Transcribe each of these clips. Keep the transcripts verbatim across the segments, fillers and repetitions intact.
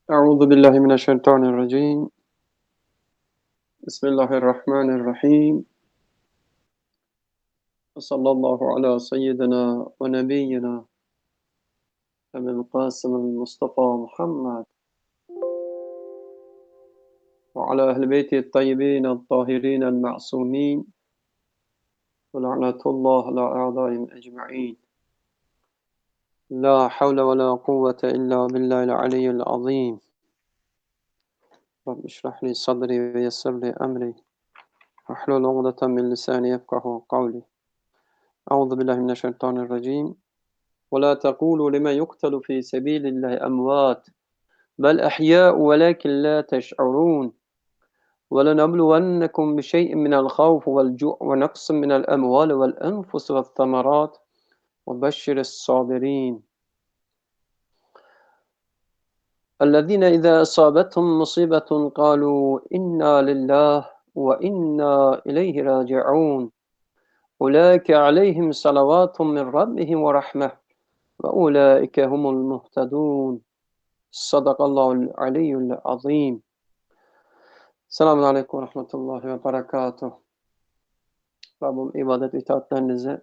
أعوذ بالله من الشيطان الرجيم بسم الله الرحمن الرحيم وصلى الله على سيدنا ونبينا أبي القاسم المصطفى محمد وعلى أهل بيته الطيبين الطاهرين المعصومين ولعنة الله على أعدائهم أجمعين لا حول ولا قوة إلا بالله العلي العظيم رب اشرح لي صدري ويسر لي أمري واحلل عقدة من لساني يفقه قولي أعوذ بالله من الشيطان الرجيم ولا تقولوا لمن يقتل في سبيل الله أموات بل أحياء ولكن لا تشعرون ولنبلونكم بشيء من الخوف والجوع ونقص من الأموال والأنفس والثمرات وبشر الصابرين الذين إذا أصابتهم مصيبة قالوا إنا لله وإنا إليه راجعون أولئك عليهم صلوات من ربهم ورحمة وأولئك هم المهتدون Sadakallahul aliyyul azim. Selamun aleyküm ve rahmetullahi ve berekatuhu. Rabbim ibadet itaatlerinizi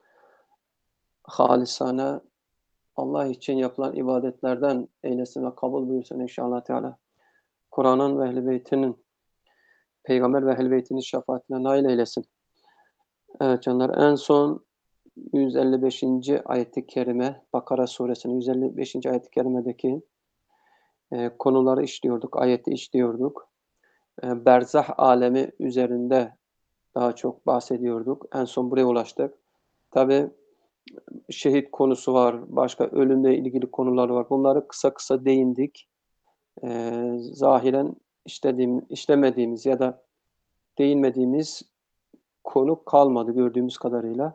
halisane Allah için yapılan ibadetlerden eylesin ve kabul buyursun inşallah Teala. Kur'an'ın ve Ehl-i Beyt'inin, Peygamber ve Ehl-i Beyt'inin şefaatine nail eylesin. Evet canlar, en son yüz elli beşinci ayet-i kerime, Bakara suresinin yüz elli beşinci ayet-i kerimedeki e, konuları işliyorduk, ayeti işliyorduk. E, berzah alemi üzerinde daha çok bahsediyorduk. En son buraya ulaştık. Tabii şehit konusu var, başka ölümle ilgili konular var. Bunları kısa kısa değindik. Ee, zahiren işlediğim, işlemediğimiz ya da değinmediğimiz konu kalmadı gördüğümüz kadarıyla.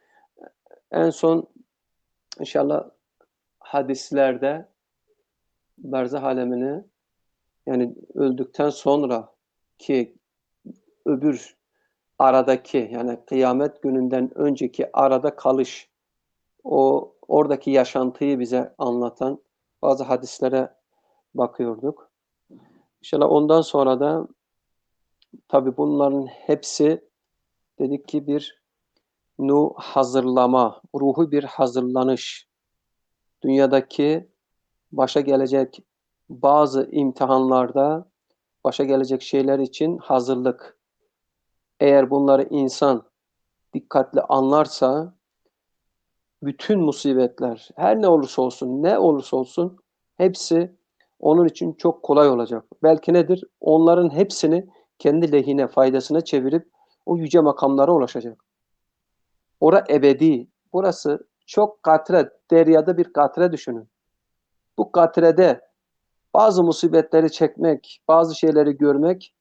En son inşallah hadislerde berzah alemini, yani öldükten sonra ki öbür aradaki, yani kıyamet gününden önceki arada kalış, o oradaki yaşantıyı bize anlatan bazı hadislere bakıyorduk. İnşallah ondan sonra da tabii bunların hepsi dedik ki bir nu hazırlama, ruhu bir hazırlanış. Dünyadaki başa gelecek bazı imtihanlarda başa gelecek şeyler için hazırlık. Eğer bunları insan dikkatli anlarsa bütün musibetler, her ne olursa olsun, ne olursa olsun hepsi onun için çok kolay olacak. Belki nedir? Onların hepsini kendi lehine, faydasına çevirip o yüce makamlara ulaşacak. Ora ebedi. Burası çok katre, deryada bir katre düşünün. Bu katrede bazı musibetleri çekmek, bazı şeyleri görmek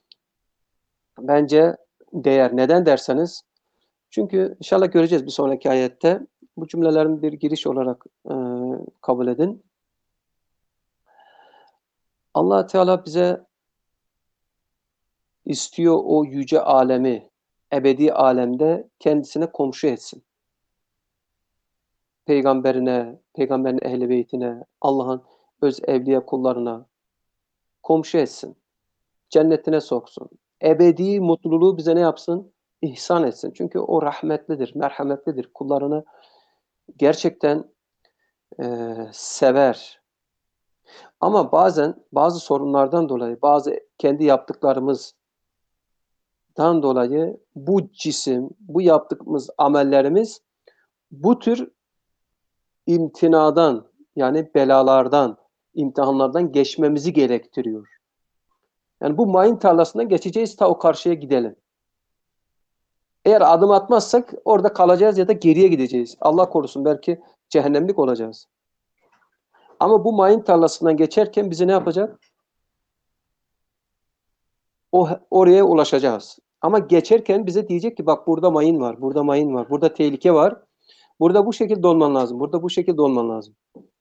bence değer. Neden derseniz, çünkü inşallah göreceğiz bir sonraki ayette. Bu cümlelerin bir giriş olarak e, kabul edin. Allah Teala bize istiyor o yüce alemi, ebedi alemde kendisine komşu etsin. Peygamberine, peygamberin ehl-i beytine, Allah'ın öz evliya kullarına komşu etsin. Cennetine soksun. Ebedi mutluluğu bize ne yapsın? İhsan etsin. Çünkü o rahmetlidir, merhametlidir. Kullarını gerçekten e, sever. Ama bazen bazı sorunlardan dolayı, bazı kendi yaptıklarımızdan dolayı bu cisim, bu yaptığımız amellerimiz bu tür imtinadan, yani belalardan, imtihanlardan geçmemizi gerektiriyor. Yani bu mayın tarlasından geçeceğiz, ta o karşıya gidelim. Eğer adım atmazsak orada kalacağız ya da geriye gideceğiz. Allah korusun, belki cehennemlik olacağız. Ama bu mayın tarlasından geçerken bizi ne yapacak? O, oraya ulaşacağız. Ama geçerken bize diyecek ki bak burada mayın var, burada mayın var, burada tehlike var. Burada bu şekilde olman lazım, burada bu şekilde olman lazım.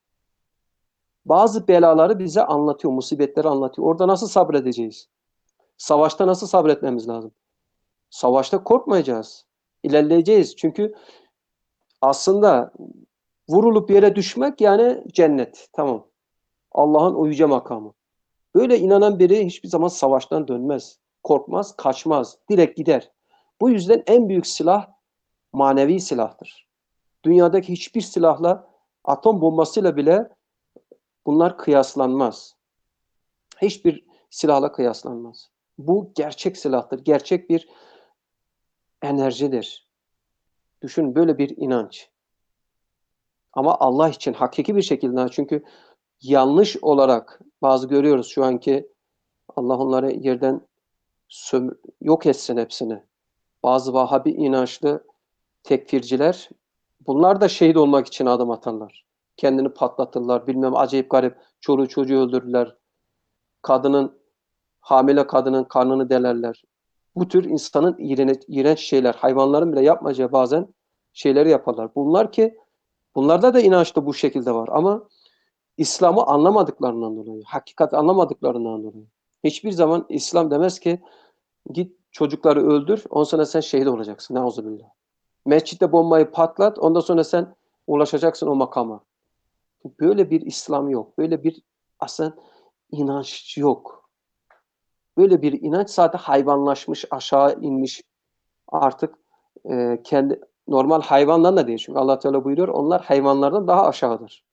Bazı belaları bize anlatıyor, musibetleri anlatıyor. Orada nasıl sabredeceğiz? Savaşta nasıl sabretmemiz lazım? Savaşta korkmayacağız. İlerleyeceğiz. Çünkü aslında vurulup yere düşmek yani cennet. Tamam. Allah'ın o yüce makamı. Böyle inanan biri hiçbir zaman savaştan dönmez. Korkmaz, kaçmaz. Direkt gider. Bu yüzden en büyük silah manevi silahtır. Dünyadaki hiçbir silahla, atom bombasıyla bile bunlar kıyaslanmaz. Hiçbir silahla kıyaslanmaz. Bu gerçek silahtır. Gerçek bir enerjidir. Düşün, böyle bir inanç. Ama Allah için hakiki bir şekilde, çünkü yanlış olarak bazı görüyoruz şu anki, Allah onları yerden söm- yok etsin hepsini. Bazı Vahabi inançlı tekfirciler, bunlar da şehit olmak için adım atarlar. Kendini patlatırlar, bilmem acayip garip, çoluğu çocuğu öldürürler. Kadının, hamile kadının karnını delerler. Bu tür insanın iğrenç, iğrenç şeyler, hayvanların bile yapmayacağı bazen şeyleri yaparlar. Bunlar ki, bunlarda da inanç da bu şekilde var ama İslam'ı anlamadıklarından dolayı, hakikati anlamadıklarından dolayı. Hiçbir zaman İslam demez ki git çocukları öldür, ondan sonra sen şehit olacaksın. Neuzubillah. Mescitte bombayı patlat, ondan sonra sen ulaşacaksın o makama. Böyle bir İslam yok. Böyle bir aslında inanç yok. Böyle bir inanç zaten hayvanlaşmış, aşağı inmiş artık, e, kendi normal hayvandan da değil. Çünkü Allah Teala buyuruyor, onlar hayvanlardan daha aşağıdır.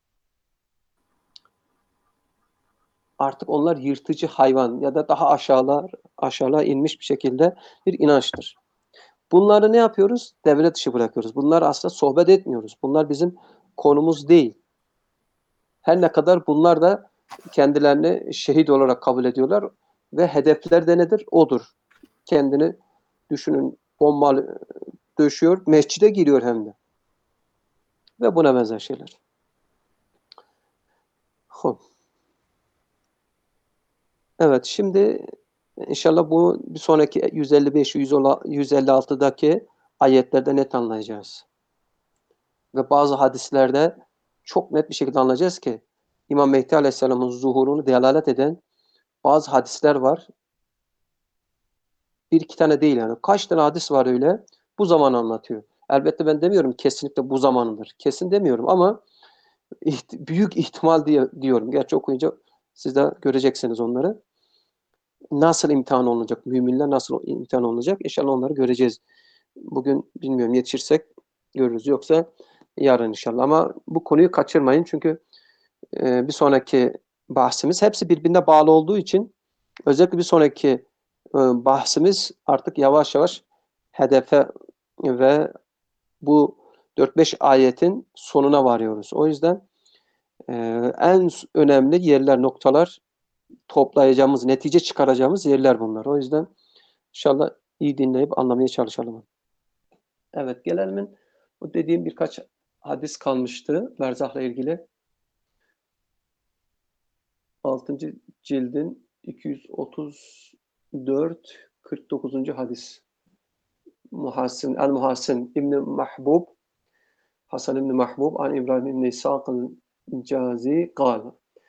Artık onlar yırtıcı hayvan ya da daha aşağılar, aşağılığa inmiş bir şekilde bir inançtır. Bunları ne yapıyoruz? Devre dışı bırakıyoruz. Bunlar aslında sohbet etmiyoruz. Bunlar bizim konumuz değil. Her ne kadar bunlar da kendilerini şehit olarak kabul ediyorlar ve hedefler de nedir? Odur. Kendini düşünün, bombalı döşüyor, mescide giriyor hem de. Ve buna benzer şeyler. Hop. Evet, şimdi inşallah bu bir sonraki yüz elli beş yüz elli altıdaki ayetlerde net anlayacağız. Ve bazı hadislerde çok net bir şekilde anlayacağız ki İmam Mehdi Aleyhisselam'ın zuhurunu delalet eden bazı hadisler var. Bir iki tane değil yani. Kaç tane hadis var öyle? Bu zaman anlatıyor. Elbette ben demiyorum kesinlikle bu zamanıdır. Kesin demiyorum ama iht- büyük ihtimal diye diyorum. Gerçi okuyunca siz de göreceksiniz onları. Nasıl imtihan olacak? Müminler nasıl imtihan olacak? İnşallah onları göreceğiz. Bugün bilmiyorum, yetişirsek görürüz. Yoksa yarın inşallah. Ama bu konuyu kaçırmayın. Çünkü e, bir sonraki bahsimiz hepsi birbirine bağlı olduğu için özellikle bir sonraki e, bahsimiz artık yavaş yavaş hedefe ve bu dört beş ayetin sonuna varıyoruz. O yüzden e, en önemli yerler, noktalar, toplayacağımız, netice çıkaracağımız yerler bunlar. O yüzden inşallah iyi dinleyip anlamaya çalışalım. Evet, gelelim, bu dediğim birkaç hadis kalmıştı berzahla ilgili. altıncı cildin iki yüz otuz dört kırk dokuzuncu hadis. Muhassin, el-Muhassin İbn Mahbub, Hasan İbn Mahbub, an İbrahim İbn İshaq el-Cazi kal.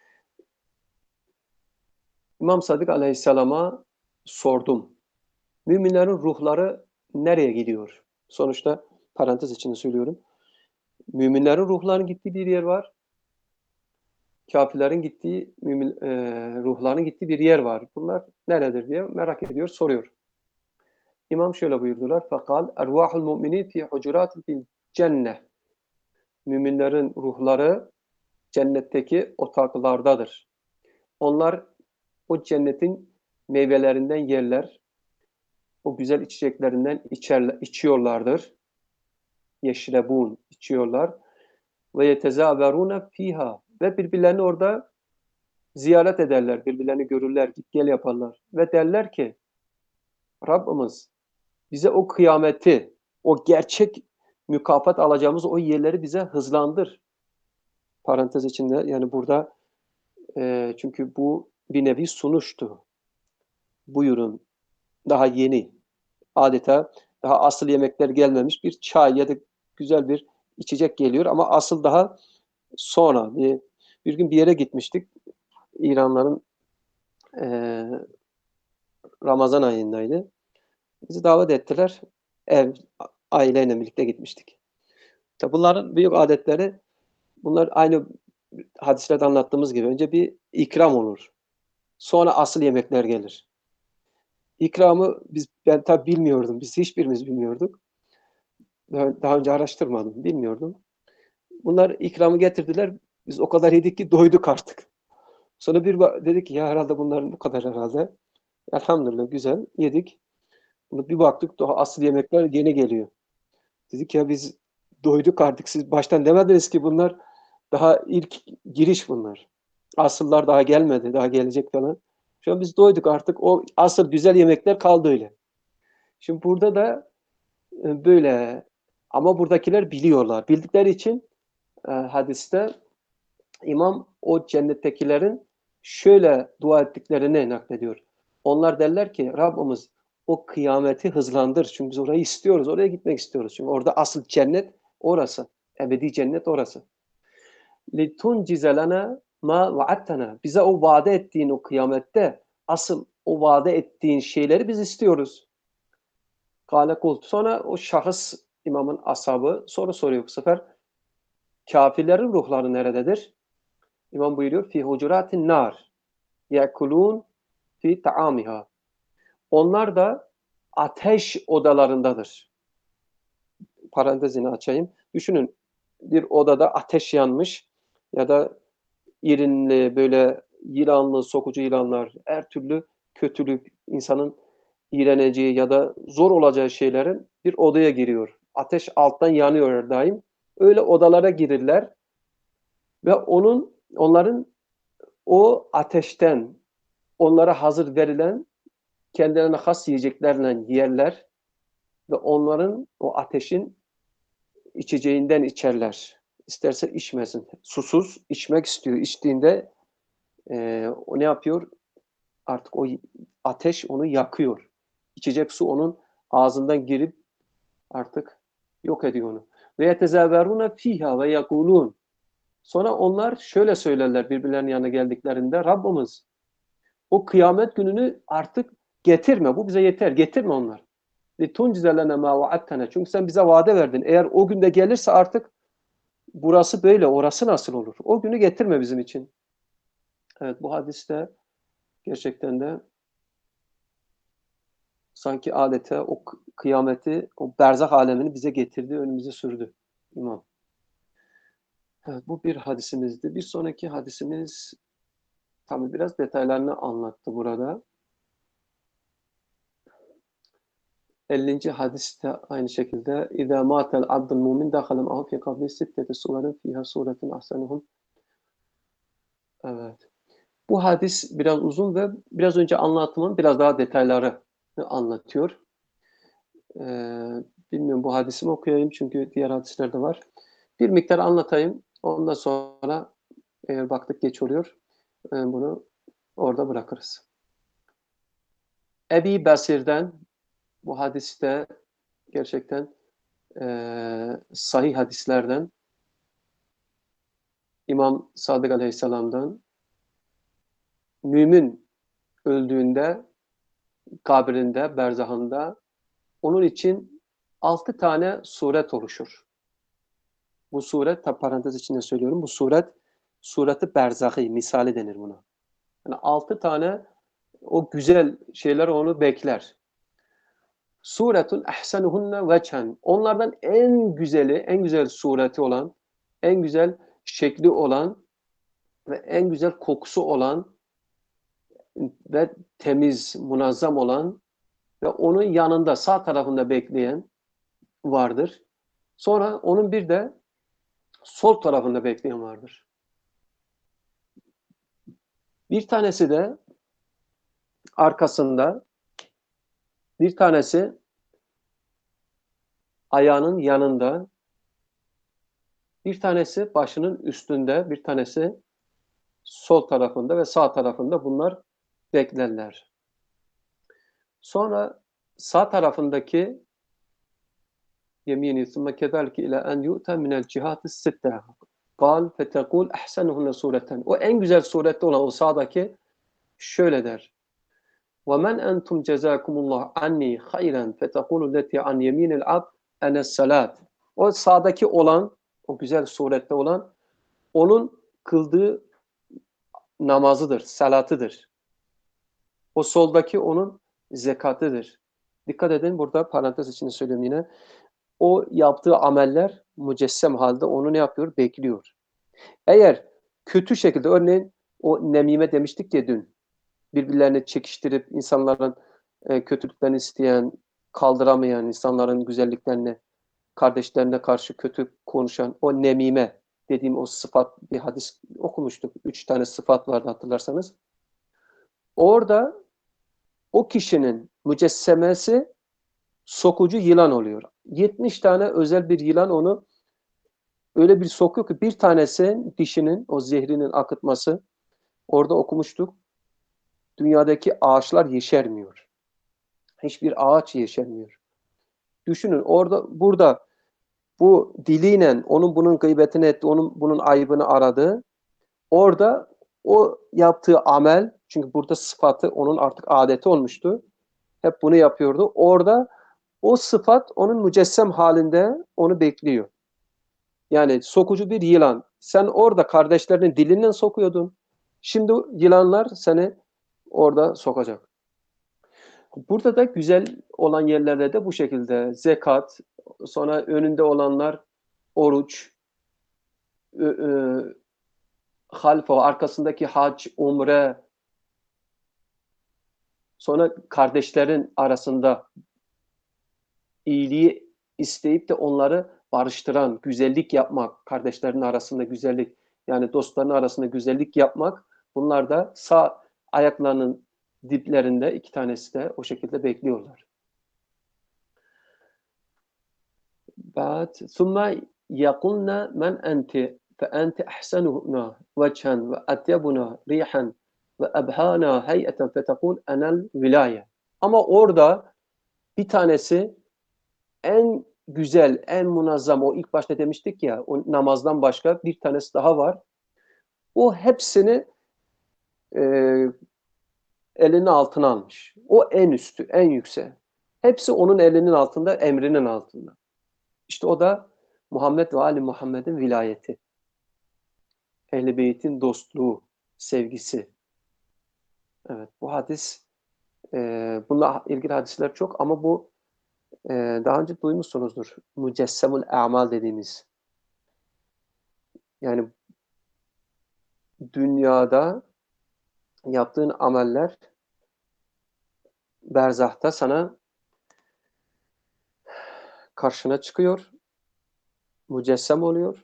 İmam Sadık Aleyhisselam'a sordum. Müminlerin ruhları nereye gidiyor? Sonuçta parantez içinde söylüyorum. Müminlerin ruhlarının gittiği bir yer var. Kafirlerin gittiği, mümin, e, ruhlarının gittiği bir yer var. Bunlar neredir diye merak ediyor, soruyor. İmam şöyle buyurdular. Fakal ervahul mu'minin fi hucuratin fil cenneh. Müminlerin ruhları cennetteki otaklardadır. Onlar o cennetin meyvelerinden yerler, o güzel içeceklerinden içerler, içiyorlardır. Yeşrebun, içiyorlar. Ve yetezaverune fiha. Ve birbirlerini orada ziyaret ederler, birbirlerini görürler, git gel yaparlar. Ve derler ki, Rabbimiz bize o kıyameti, o gerçek mükafat alacağımız o yerleri bize hızlandır. Parantez içinde, yani burada e, çünkü bu bir nevi sunuştu. Buyurun, daha yeni, adeta daha asıl yemekler gelmemiş bir çay ya da güzel bir içecek geliyor ama asıl daha sonra. Bir, bir gün bir yere gitmiştik. İranların e, Ramazan ayındaydı. Bizi davet ettiler. Ev, aileyle birlikte gitmiştik. Tabi bunların büyük adetleri, bunlar aynı hadislerde anlattığımız gibi önce bir ikram olur. Sonra asıl yemekler gelir. İkramı biz ben tabii bilmiyordum. Biz hiçbirimiz bilmiyorduk. Daha daha önce araştırmadım, bilmiyordum. Bunlar ikramı getirdiler. Biz o kadar yedik ki doyduk artık. Sonra bir ba dedik ki ya herhalde bunların bu kadar herhalde. Elhamdülillah güzel yedik. Bir baktık daha asıl yemekler yeni geliyor. Dedik ya biz doyduk artık. Siz baştan demediniz ki bunlar daha ilk giriş bunlar. Asıllar daha gelmedi. Daha gelecek falan. Şu an biz doyduk artık. O asıl güzel yemekler kaldı öyle. Şimdi burada da e, böyle ama buradakiler biliyorlar. Bildikleri için e, hadiste İmam o cennettekilerin şöyle dua ettiklerini naklediyor. Onlar derler ki Rabbimiz o kıyameti hızlandır. Çünkü biz orayı istiyoruz. Oraya gitmek istiyoruz. Çünkü orada asıl cennet orası. Ebedi cennet orası. لِتُنْجِزَ لَنَا مَا وَعَدْتَنَا Bize o vaade ettiğin o kıyamette asıl o vaade ettiğin şeyleri biz istiyoruz. Kâle kult. Sonra o şahıs imamın ashabı soru soruyor bu sefer. Kafirlerin ruhları nerededir? İmam buyuruyor fi hucuratin nar yekulun fi taamiha. Onlar da ateş odalarındadır. Parantezini açayım. Düşünün bir odada ateş yanmış ya da irinli böyle yılanlı, sokucu yılanlar, her türlü kötülük, insanın iğreneceği ya da zor olacağı şeylerin bir odaya giriyor. Ateş alttan yanıyor her daim. Öyle odalara girirler ve onun onların o ateşten onlara hazır verilen kendilerine has yiyeceklerle yerler ve onların o ateşin içeceğinden içerler. İsterse içmesin. Susuz içmek istiyor. İçtiğinde e, o ne yapıyor? Artık o ateş onu yakıyor. İçecek su onun ağzından girip artık yok ediyor onu. Ve yetezaveruna fiha ve yakulun. Sonra onlar şöyle söylerler birbirlerinin yanına geldiklerinde Rabbimiz o kıyamet gününü artık getirme. Bu bize yeter. Getirme onlar. لِتُنْجِزَ لَنَا مَا وَعَدْتَنَا Çünkü sen bize vade verdin. Eğer o günde gelirse artık burası böyle, orası nasıl olur? O günü getirme bizim için. Evet, bu hadiste gerçekten de sanki adeta o kıyameti, o berzah alemini bize getirdi, önümüze sürdü İmam. Evet, bu bir hadisimizdi. Bir sonraki hadisimiz tabii biraz detaylarını anlattı burada. ellinci hadiste aynı şekilde İzâ mâtel abdul mu'min dâhale ma'hu fî kabri sitteti suverin fîhâ suretun ahsenuhum. Evet. Bu hadis biraz uzun ve biraz önce anlattığımın biraz daha detayları anlatıyor. Ee, bilmiyorum bu hadisi mi okuyayım çünkü diğer hadisler de var. Bir miktar anlatayım. Ondan sonra eğer baktık geç oluyor bunu orada bırakırız. Ebi Basir'den bu hadiste gerçekten e, sahih hadislerden İmam Sadık Aleyhisselam'dan mümin öldüğünde kabrinde, berzahında onun için altı tane suret oluşur. Bu suret, tabi parantez içinde söylüyorum, bu suret sureti berzahi, misali denir buna. Yani altı tane o güzel şeyler onu bekler. Suretun ehsenuhunne veçhen. Onlardan en güzeli, en güzel sureti olan, en güzel şekli olan ve en güzel kokusu olan ve temiz, munazzam olan ve onun yanında sağ tarafında bekleyen vardır. Sonra onun bir de sol tarafında bekleyen vardır. Bir tanesi de arkasında, bir tanesi ayağının yanında, bir tanesi başının üstünde, bir tanesi sol tarafında ve sağ tarafında bunlar beklerler. Sonra sağ tarafındaki yemini ثُمَّ كَذَلْكِ إِلَى أَنْ يُؤْتَى مِنَ الْجِهَاتِ السِّتَّةِ قَالْ فَتَقُولْ اَحْسَنُهُنَّ sureten. O en güzel surette olan o sağdaki şöyle der. وَمَنْ أَنْتُمْ جَزَاكُمُ اللّٰهُ عَنِّي خَيْرًا فَتَقُولُ الَّتِي عَنْ يَمِينِ الْعَبْدِ اَنَ السَّلَاتِ O sağdaki olan, o güzel surette olan, onun kıldığı namazıdır, salatıdır. O soldaki onun zekatıdır. Dikkat edin, burada parantez içinde söylüyorum yine. O yaptığı ameller mücessem halde onu ne yapıyor? Bekliyor. Eğer kötü şekilde, örneğin o nemime demiştik ya dün, birbirlerini çekiştirip insanların e, kötülüklerini isteyen, kaldıramayan, insanların güzelliklerini, kardeşlerine karşı kötü konuşan o nemime dediğim o sıfat, bir hadis okumuştuk. Üç tane sıfat vardı hatırlarsanız. Orada o kişinin mücessemesi sokucu yılan oluyor. yetmiş tane özel bir yılan onu öyle bir sokuyor ki bir tanesi dişinin, o zehrinin akıtması, orada okumuştuk. Dünyadaki ağaçlar yeşermiyor. Hiçbir ağaç yeşermiyor. Düşünün orada, burada bu diliyle onun bunun gıybetini etti, onun bunun ayıbını aradı. Orada o yaptığı amel, çünkü burada sıfatı onun artık adeti olmuştu. Hep bunu yapıyordu. Orada o sıfat onun mücessem halinde onu bekliyor. Yani sokucu bir yılan. Sen orada kardeşlerinin dilinden sokuyordun. Şimdi yılanlar seni orada sokacak. Burada da güzel olan yerlerde de bu şekilde zekat, sonra önünde olanlar oruç, halfa, arkasındaki hac, umre, sonra kardeşlerin arasında iyiliği isteyip de onları barıştıran, güzellik yapmak, kardeşlerin arasında güzellik, yani dostların arasında güzellik yapmak, bunlar da sağ ayaklarının diplerinde iki tanesi de o şekilde bekliyorlar. Ba'd thumma yaqulna men enti fe enti ahsanuna vechan ve atyabuna rihan ve abhana hay'eten fetekul enel vilaye. Ama orada bir tanesi en güzel, en munazzam, o ilk başta demiştik ya, o namazdan başka bir tanesi daha var. O hepsini e, elinin altına almış. O en üstü, en yüksek. Hepsi onun elinin altında, emrinin altında. İşte o da Muhammed ve Ali Muhammed'in vilayeti. Ehl-i Beyt'in dostluğu, sevgisi. Evet, bu hadis, e, bununla ilgili hadisler çok ama bu e, daha önce duymuşsunuzdur. Mücessemul a'mal dediğimiz. Yani dünyada yaptığın ameller berzahta sana karşına çıkıyor, mücessem oluyor.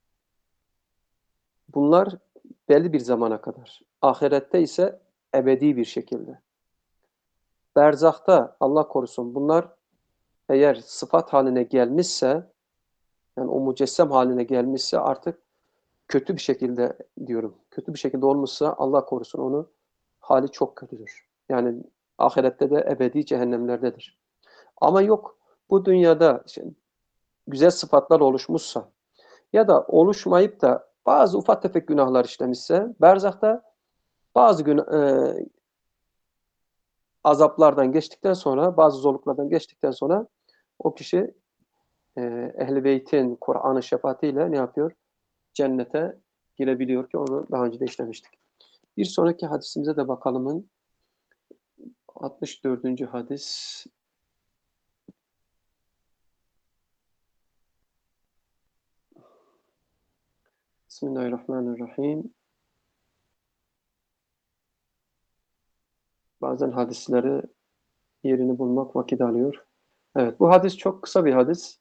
Bunlar belli bir zamana kadar. Ahirette ise ebedi bir şekilde. Berzahta Allah korusun bunlar eğer sıfat haline gelmişse, yani o mücessem haline gelmişse artık kötü bir şekilde diyorum. Kötü bir şekilde olmuşsa Allah korusun onu hali çok kötüdür. Yani ahirette de ebedi cehennemlerdedir. Ama yok bu dünyada işte, güzel sıfatlar oluşmuşsa ya da oluşmayıp da bazı ufak tefek günahlar işlemişse berzahta bazı gün e, azaplardan geçtikten sonra, bazı zorluklardan geçtikten sonra o kişi e, Ehl-i Beyt'in Kur'an-ı şefaatiyle ne yapıyor? Cennete girebiliyor ki onu daha önce de işlemiştik. Bir sonraki hadisimize de bakalımın altmış dördüncü hadis. Bismillahirrahmanirrahim. Bazen hadisleri yerini bulmak vakit alıyor. Evet, bu hadis çok kısa bir hadis.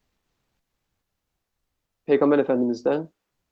Peygamber Efendimiz'den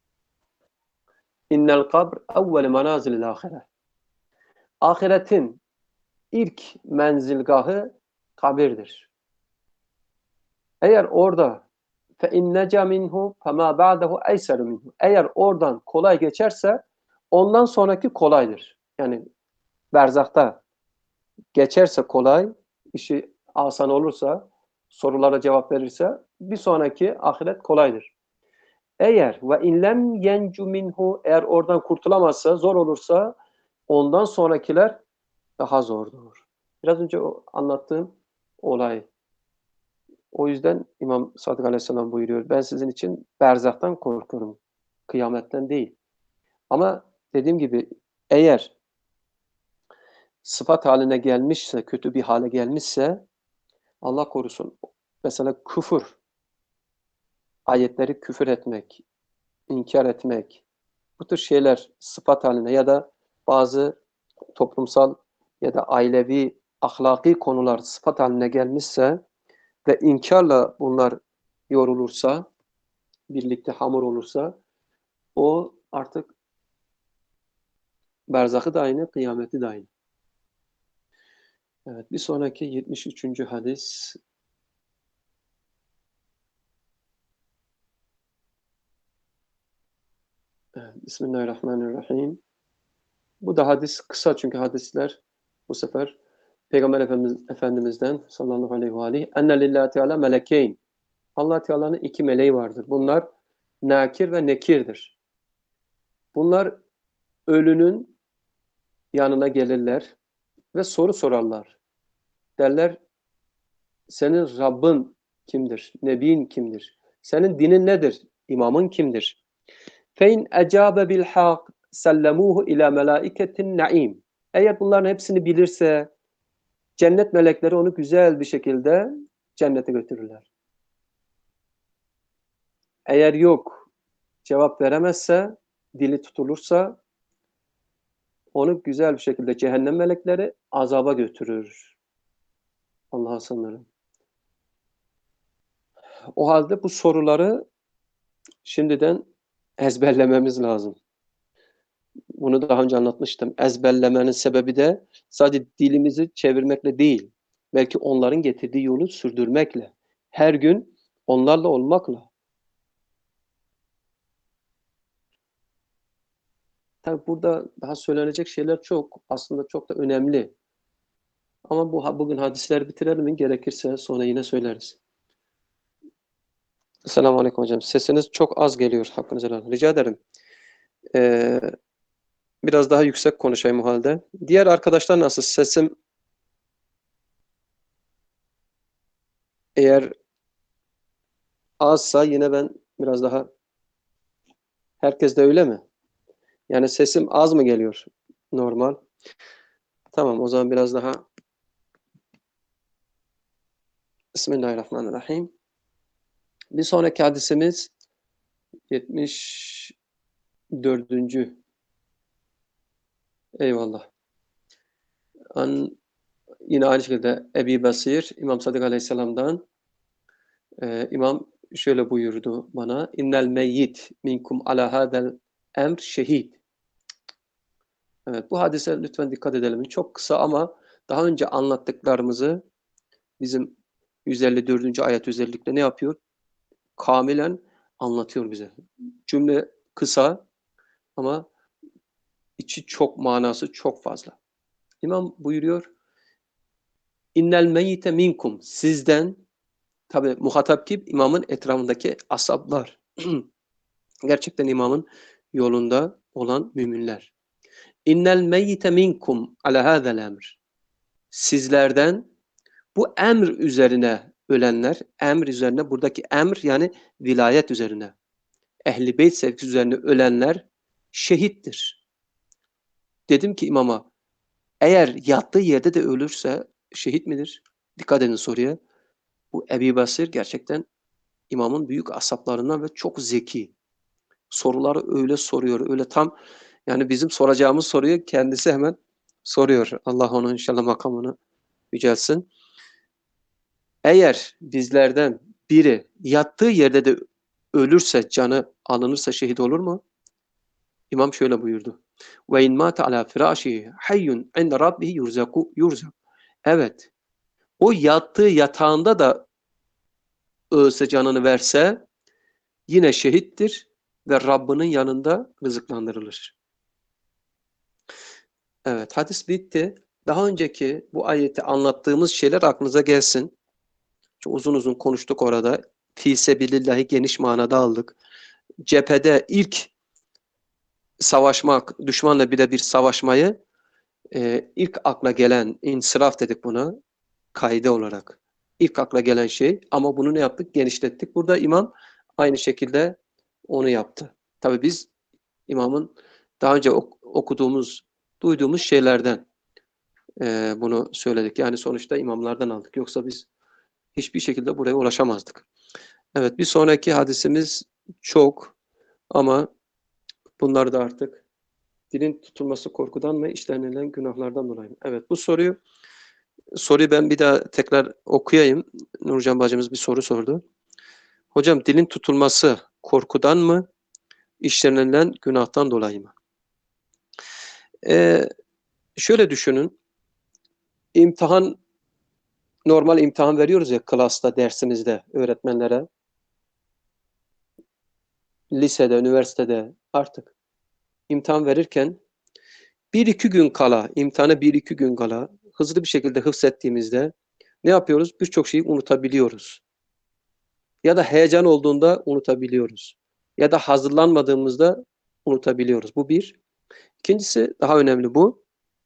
İnnel kabr evvel manazilil ahire. Ahiretin ilk menzilgahı kabirdir. Eğer orada fe inneca minhu fema ba'dehu eyseru minhu. Eğer oradan kolay geçerse ondan sonraki kolaydır. Yani berzakta geçerse kolay, işi asan olursa, sorulara cevap verirse bir sonraki ahiret kolaydır. Eğer ve inlem yencu minhu, eğer oradan kurtulamazsa, zor olursa ondan sonrakiler daha zordur. Biraz önce o anlattığım olay. O yüzden İmam Sadık Aleyhisselam buyuruyor. Ben sizin için berzaktan korkuyorum. Kıyametten değil. Ama dediğim gibi eğer sıfat haline gelmişse, kötü bir hale gelmişse Allah korusun. Mesela küfür, ayetleri küfür etmek, inkar etmek, bu tür şeyler sıfat haline ya da bazı toplumsal ya da ailevi, ahlaki konular sıfat haline gelmişse ve inkarla bunlar yorulursa, birlikte hamur olursa o artık berzahı da aynı, kıyameti de aynı. Evet, bir sonraki yetmiş üçüncü hadis. Evet, Bismillahirrahmanirrahim. Bu da hadis kısa çünkü hadisler bu sefer Peygamber Efendimiz, Efendimiz'den sallallahu aleyhi ve aleyhi enne lillahi teala melekeyn. Allah Teala'nın iki meleği vardır. Bunlar nakir ve nekirdir. Bunlar ölünün yanına gelirler ve soru sorarlar. Derler, senin Rabbin kimdir? Nebin kimdir? Senin dinin nedir? İmamın kimdir? Fein ecabe bil hak sellemuhu ila melaiketin naim. Eğer bunların hepsini bilirse cennet melekleri onu güzel bir şekilde cennete götürürler. Eğer yok, cevap veremezse, dili tutulursa onu güzel bir şekilde cehennem melekleri azaba götürür. Allah'a sığınırım. O halde bu soruları şimdiden ezberlememiz lazım. Bunu daha önce anlatmıştım. Ezberlemenin sebebi de sadece dilimizi çevirmekle değil, belki onların getirdiği yolu sürdürmekle, her gün onlarla olmakla. Tabii burada daha söylenecek şeyler çok, aslında çok da önemli. Ama bu bugün hadisleri bitirelim mi? Gerekirse sonra yine söyleriz. Selamun Aleyküm hocam. Sesiniz çok az geliyor. Hakkınızı helal edin. Rica ederim. Ee, biraz daha yüksek konuşayım o halde. Diğer arkadaşlar nasıl? Sesim eğer azsa yine ben biraz daha... Herkes de öyle mi? Yani sesim az mı geliyor? Normal. Tamam, o zaman biraz daha... Bismillahirrahmanirrahim. Bir sonraki hadisimiz yetmiş dördüncü. Eyvallah. An, yine aynı şekilde Ebi Basir, İmam Sadık Aleyhisselam'dan e, İmam şöyle buyurdu bana. İnnel meyyit minkum ala hadel emr şehid. Evet, bu hadise lütfen dikkat edelim. Çok kısa ama daha önce anlattıklarımızı bizim yüz elli dördüncü ayet özellikle ne yapıyor? Kamilen anlatıyor bize. Cümle kısa ama içi çok, manası çok fazla. İmam buyuruyor, İnnel meyyite minkum, sizden, tabi muhatap kim? İmamın etrafındaki ashablar. Gerçekten imamın yolunda olan müminler. İnnel meyyite minkum ala hadel emr. Sizlerden bu emr üzerine ölenler, emr üzerine, buradaki emr yani vilayet üzerine, Ehl-i Beyt sevgisi üzerine ölenler şehittir. Dedim ki imama, eğer yattığı yerde de ölürse şehit midir? Dikkat edin soruya. Bu Ebi Basir gerçekten imamın büyük asaplarından ve çok zeki. Soruları öyle soruyor, öyle tam, yani bizim soracağımız soruyu kendisi hemen soruyor. Allah onun inşallah makamını yücelsin. Eğer bizlerden biri yattığı yerde de ölürse, canı alınırsa şehit olur mu? İmam şöyle buyurdu. Ve in mata ala firashihi hayyun inda rabbihi yurzaku yurzak. Evet. O yattığı yatağında da ölse, canını verse yine şehittir ve Rabbinin yanında rızıklandırılır. Evet, hadis bitti. Daha önceki bu ayeti anlattığımız şeyler aklınıza gelsin. Çok uzun uzun konuştuk orada. Fî sebilillahi geniş manada aldık. Cephede ilk savaşmak, düşmanla birebir savaşmayı e, ilk akla gelen, insiraf dedik buna, kaide olarak. İlk akla gelen şey, ama bunu ne yaptık? Genişlettik. Burada imam aynı şekilde onu yaptı. Tabii biz imamın Daha önce ok okuduğumuz, duyduğumuz şeylerden e, bunu söyledik. Yani sonuçta imamlardan aldık. Yoksa biz hiçbir şekilde buraya ulaşamazdık. Evet, bir sonraki hadisimiz çok ama bunlar da artık dilin tutulması korkudan mı, işlenilen günahlardan dolayı mı? Evet, bu soruyu soruyu ben bir daha tekrar okuyayım. Nurcan bacımız bir soru sordu. Hocam, dilin tutulması korkudan mı, işlenilen günahtan dolayı mı? Ee, şöyle düşünün. İmtihan, normal imtihan veriyoruz ya klasta, dersimizde öğretmenlere. Lisede, üniversitede artık imtihan verirken bir iki gün kala, imtihana bir iki gün kala hızlı bir şekilde hıfzettiğimizde ne yapıyoruz? Birçok şeyi unutabiliyoruz. Ya da heyecan olduğunda unutabiliyoruz. Ya da hazırlanmadığımızda unutabiliyoruz. Bu bir. İkincisi, daha önemli bu.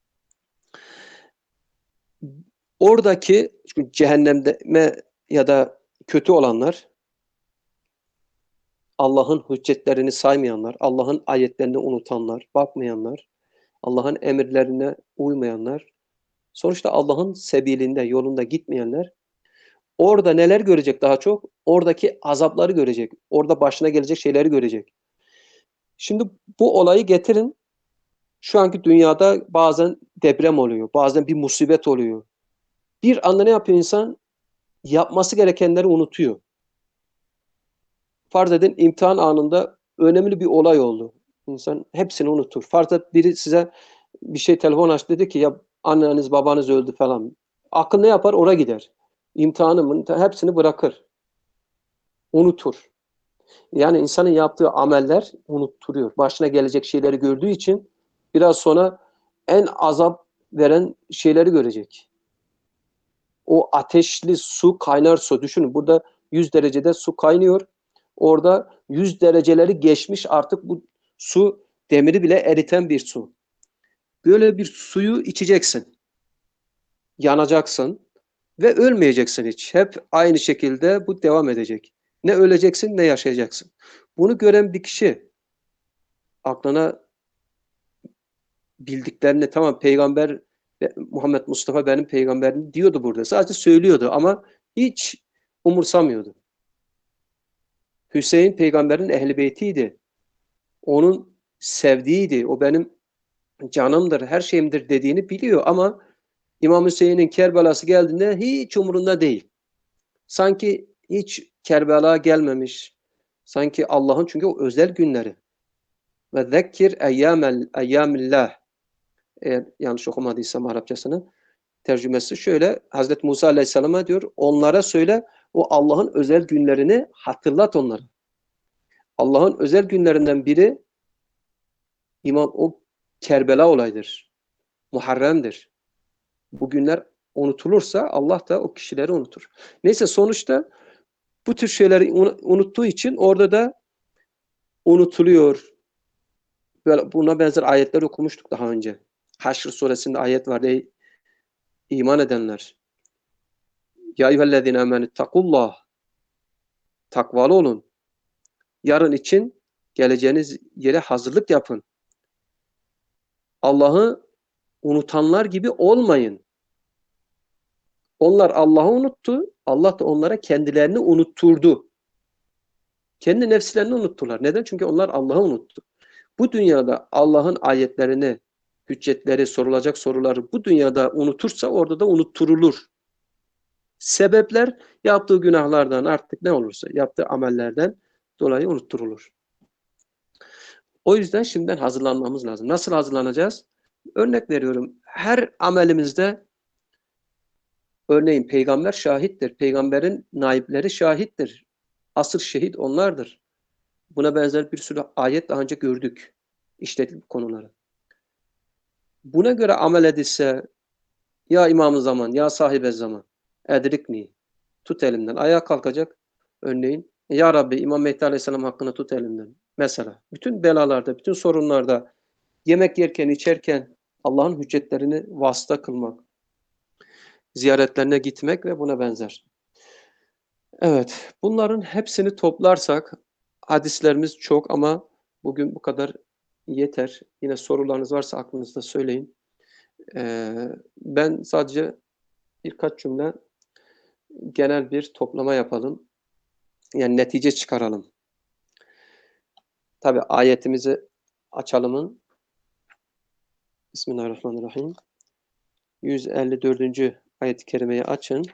Oradaki cehennemde ya da kötü olanlar, Allah'ın hüccetlerini saymayanlar, Allah'ın ayetlerini unutanlar, bakmayanlar, Allah'ın emirlerine uymayanlar, sonuçta Allah'ın sebilinde, yolunda gitmeyenler, orada neler görecek daha çok? Oradaki azapları görecek. Orada başına gelecek şeyleri görecek. Şimdi bu olayı getirin. Şu anki dünyada bazen deprem oluyor. Bazen bir musibet oluyor. Bir anda ne yapıyor insan? Yapması gerekenleri unutuyor. Farz edin imtihan anında önemli bir olay oldu. İnsan hepsini unutur. Farz et biri size bir şey telefon açtı, dedi ki ya anneniz babanız öldü falan. Akıl ne yapar? Oraya gider. İmtihanımın hepsini bırakır. Unutur. Yani insanın yaptığı ameller unutturuyor. Başına gelecek şeyleri gördüğü için biraz sonra en azap veren şeyleri görecek. O ateşli su, kaynar su. Düşünün, burada yüz derecede su kaynıyor. Orada yüz dereceleri geçmiş, artık bu su demiri bile eriten bir su. Böyle bir suyu içeceksin. Yanacaksın ve ölmeyeceksin hiç. Hep aynı şekilde bu devam edecek. Ne öleceksin ne yaşayacaksın. Bunu gören bir kişi aklına bildiklerini, tamam peygamber Muhammed Mustafa benim peygamberim diyordu burada. Sadece söylüyordu ama hiç umursamıyordu. Hüseyin peygamberin ehli beytiydi. Onun sevdiğiydi. O benim canımdır, her şeyimdir dediğini biliyor ama İmam Hüseyin'in Kerbelası geldiğinde hiç umurunda değil. Sanki hiç Kerbela gelmemiş. Sanki Allah'ın, çünkü o özel günleri. Ve zekkir eyyamel eyyamillah. Eğer yanlış okumadıysam Arapçasını, tercümesi şöyle. Hazreti Musa Aleyhisselam'a diyor, onlara söyle, o Allah'ın özel günlerini hatırlat onlara. Allah'ın özel günlerinden biri İmam o Kerbela olaydır. Muharrem'dir. Bu günler unutulursa Allah da o kişileri unutur. Neyse, sonuçta bu tür şeyleri unuttuğu için orada da unutuluyor. Böyle buna benzer ayetler okumuştuk daha önce. Haşr suresinde ayet var. Ey iman edenler. Ya eyyühellezine amenüttakullah. Takvalı olun. Yarın için geleceğiniz yere hazırlık yapın. Allah'ı unutanlar gibi olmayın. Onlar Allah'ı unuttu. Allah da onlara kendilerini unutturdu. Kendi nefslerini unuttular. Neden? Çünkü onlar Allah'ı unuttu. Bu dünyada Allah'ın ayetlerini, hüccetleri, sorulacak soruları bu dünyada unutursa orada da unutturulur. Sebepler yaptığı günahlardan, artık ne olursa yaptığı amellerden dolayı unutturulur. O yüzden şimdiden hazırlanmamız lazım. Nasıl hazırlanacağız? Örnek veriyorum. Her amelimizde, örneğin peygamber şahittir. Peygamberin naipleri şahittir. Asıl şehit onlardır. Buna benzer bir sürü ayet daha önce gördük. İşledik bu konuları. Buna göre amel edilse, ya İmam-ı Zaman, ya sahibe zaman, edrikni, tut elimden. Ayağa kalkacak örneğin. Ya Rabbi, İmam Mehdi Aleyhisselam hakkında tut elimden. Mesela bütün belalarda, bütün sorunlarda, yemek yerken, içerken Allah'ın hüccetlerini vasıta kılmak, ziyaretlerine gitmek ve buna benzer. Evet, bunların hepsini toplarsak hadislerimiz çok ama bugün bu kadar yeter. Yine sorularınız varsa aklınızda söyleyin. Eee, ben sadece birkaç cümle genel bir toplama yapalım. Yani netice çıkaralım. Tabii ayetimizi açalımın. Bismillahirrahmanirrahim. yüz elli dördüncü ayet-i kerimeyi açın.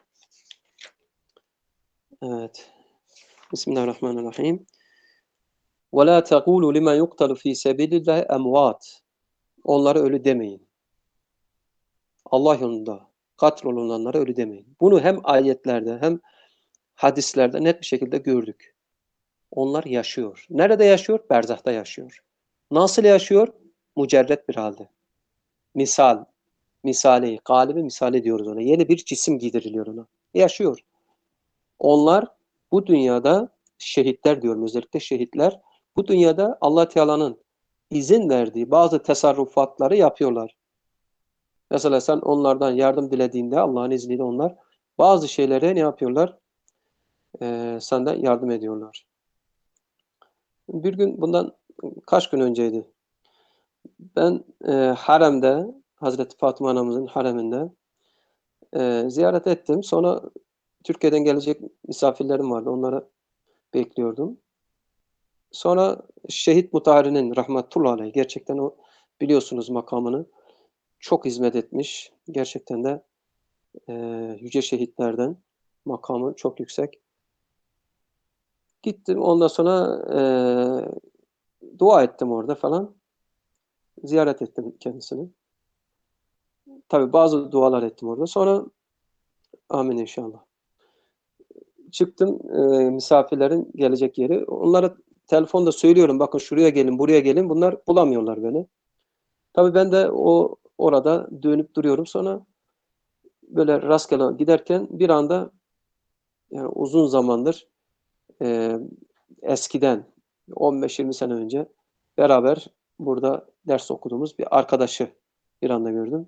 Evet. Bismillahirrahmanirrahim. وَلَا تَقُولُوا لِمَا يُقْتَلُ ف۪ي سَبِيلِ اللّٰهِ اَمْوَاتٍ. Onlara ölü demeyin. Allah yolunda katrolunanlara ölü demeyin. Bunu hem ayetlerde hem hadislerde net bir şekilde gördük. Onlar yaşıyor. Nerede yaşıyor? Berzahta yaşıyor. Nasıl yaşıyor? Mücerret bir halde. Misal, misali, galibi misali diyoruz ona. Yeni bir cisim giydiriliyor ona. Yaşıyor. Onlar bu dünyada şehitler diyorum, özellikle şehitler bu dünyada Allah Teala'nın izin verdiği bazı tasarrufatları yapıyorlar. Mesela sen onlardan yardım dilediğinde Allah'ın izniyle onlar bazı şeylere ne yapıyorlar? Ee, senden yardım ediyorlar. Bir gün bundan kaç gün önceydi. Ben e, haremde, Hazreti Fatıma anamızın hareminde e, ziyaret ettim. Sonra Türkiye'den gelecek misafirlerim vardı. Onları bekliyordum. Sonra Şehit Mutahhari'nin rahmetullahi aleyh, gerçekten o biliyorsunuz makamını, çok hizmet etmiş. Gerçekten de e, yüce şehitlerden, makamı çok yüksek. Gittim ondan sonra e, dua ettim orada falan. Ziyaret ettim kendisini. Tabii bazı dualar ettim orada. Sonra amin inşallah. Çıktım e, misafirlerin gelecek yeri. Onlara telefonda söylüyorum, bakın şuraya gelin, buraya gelin. Bunlar bulamıyorlar beni. Tabii ben de o orada dönüp duruyorum. Sonra böyle rastgele giderken bir anda, yani uzun zamandır e, eskiden on beş yirmi sene önce beraber burada ders okuduğumuz bir arkadaşı bir anda gördüm.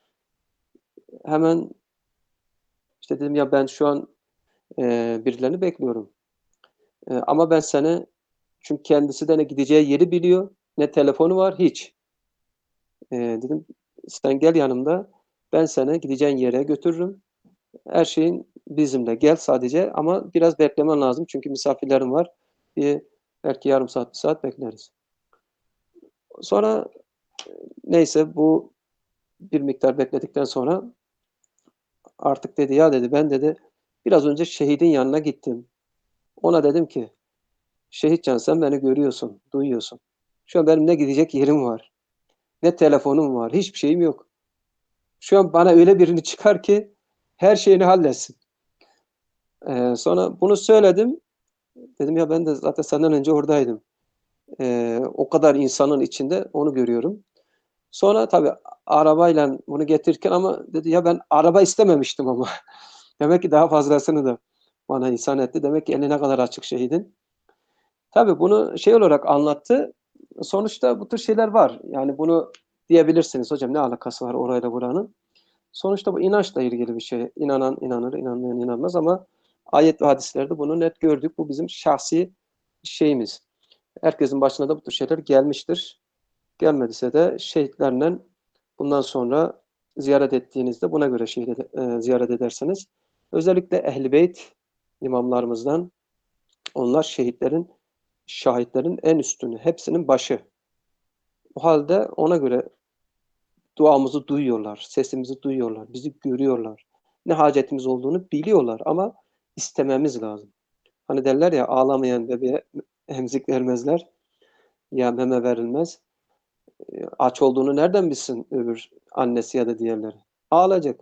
Hemen işte dedim ya ben şu an e, birilerini bekliyorum. E, ama ben seni, çünkü kendisi de ne gideceği yeri biliyor, ne telefonu var, hiç. E, dedim sen gel yanımda, ben seni gideceğin yere götürürüm. Her şeyin bizimle. Gel sadece ama biraz beklemen lazım. Çünkü misafirlerim var. Bir, belki yarım saat, bir saat bekleriz. Sonra neyse bu bir miktar bekledikten sonra artık dedi ya dedi ben dedi biraz önce şehidin yanına gittim. Ona dedim ki Şehitcan sen beni görüyorsun, duyuyorsun. Şu an benim ne gidecek yerim var, ne telefonum var, hiçbir şeyim yok. Şu an bana öyle birini çıkar ki her şeyini halletsin. Ee, sonra bunu söyledim. Dedim ya ben de zaten senden önce oradaydım. Ee, o kadar insanın içinde onu görüyorum. Sonra tabii arabayla bunu getirirken ama dedi ya ben araba istememiştim ama. Demek ki daha fazlasını da bana ihsan etti. Demek ki eline kadar açık şehidin. Tabii bunu şey olarak anlattı. Sonuçta bu tür şeyler var. Yani bunu diyebilirsiniz hocam ne alakası var orayla buranın. Sonuçta bu inançla ilgili bir şey. İnanan inanır, inanmayan inanmaz ama ayet ve hadislerde bunu net gördük. Bu bizim şahsi şeyimiz. Herkesin başına da bu tür şeyler gelmiştir. Gelmediyse de şehitlerle bundan sonra ziyaret ettiğinizde buna göre şehit e, ziyaret ederseniz. Özellikle Ehl-i Beyt imamlarımızdan, onlar şehitlerin, şahitlerin en üstünü, hepsinin başı. O halde ona göre duamızı duyuyorlar, sesimizi duyuyorlar, bizi görüyorlar. Ne hacetimiz olduğunu biliyorlar ama istememiz lazım. Hani derler ya ağlamayan bebeğe emzik vermezler, ya meme verilmez. Aç olduğunu nereden bilsin öbür annesi ya da diğerleri? Ağlayacak,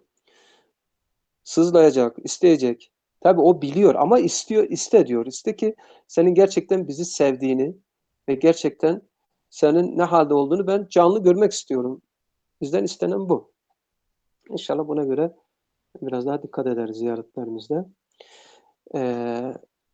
sızlayacak, isteyecek. Tabii o biliyor ama istiyor, iste diyor. İste ki senin gerçekten bizi sevdiğini ve gerçekten senin ne halde olduğunu ben canlı görmek istiyorum. Bizden istenen bu. İnşallah buna göre biraz daha dikkat ederiz ziyaretlerimizde. Ee,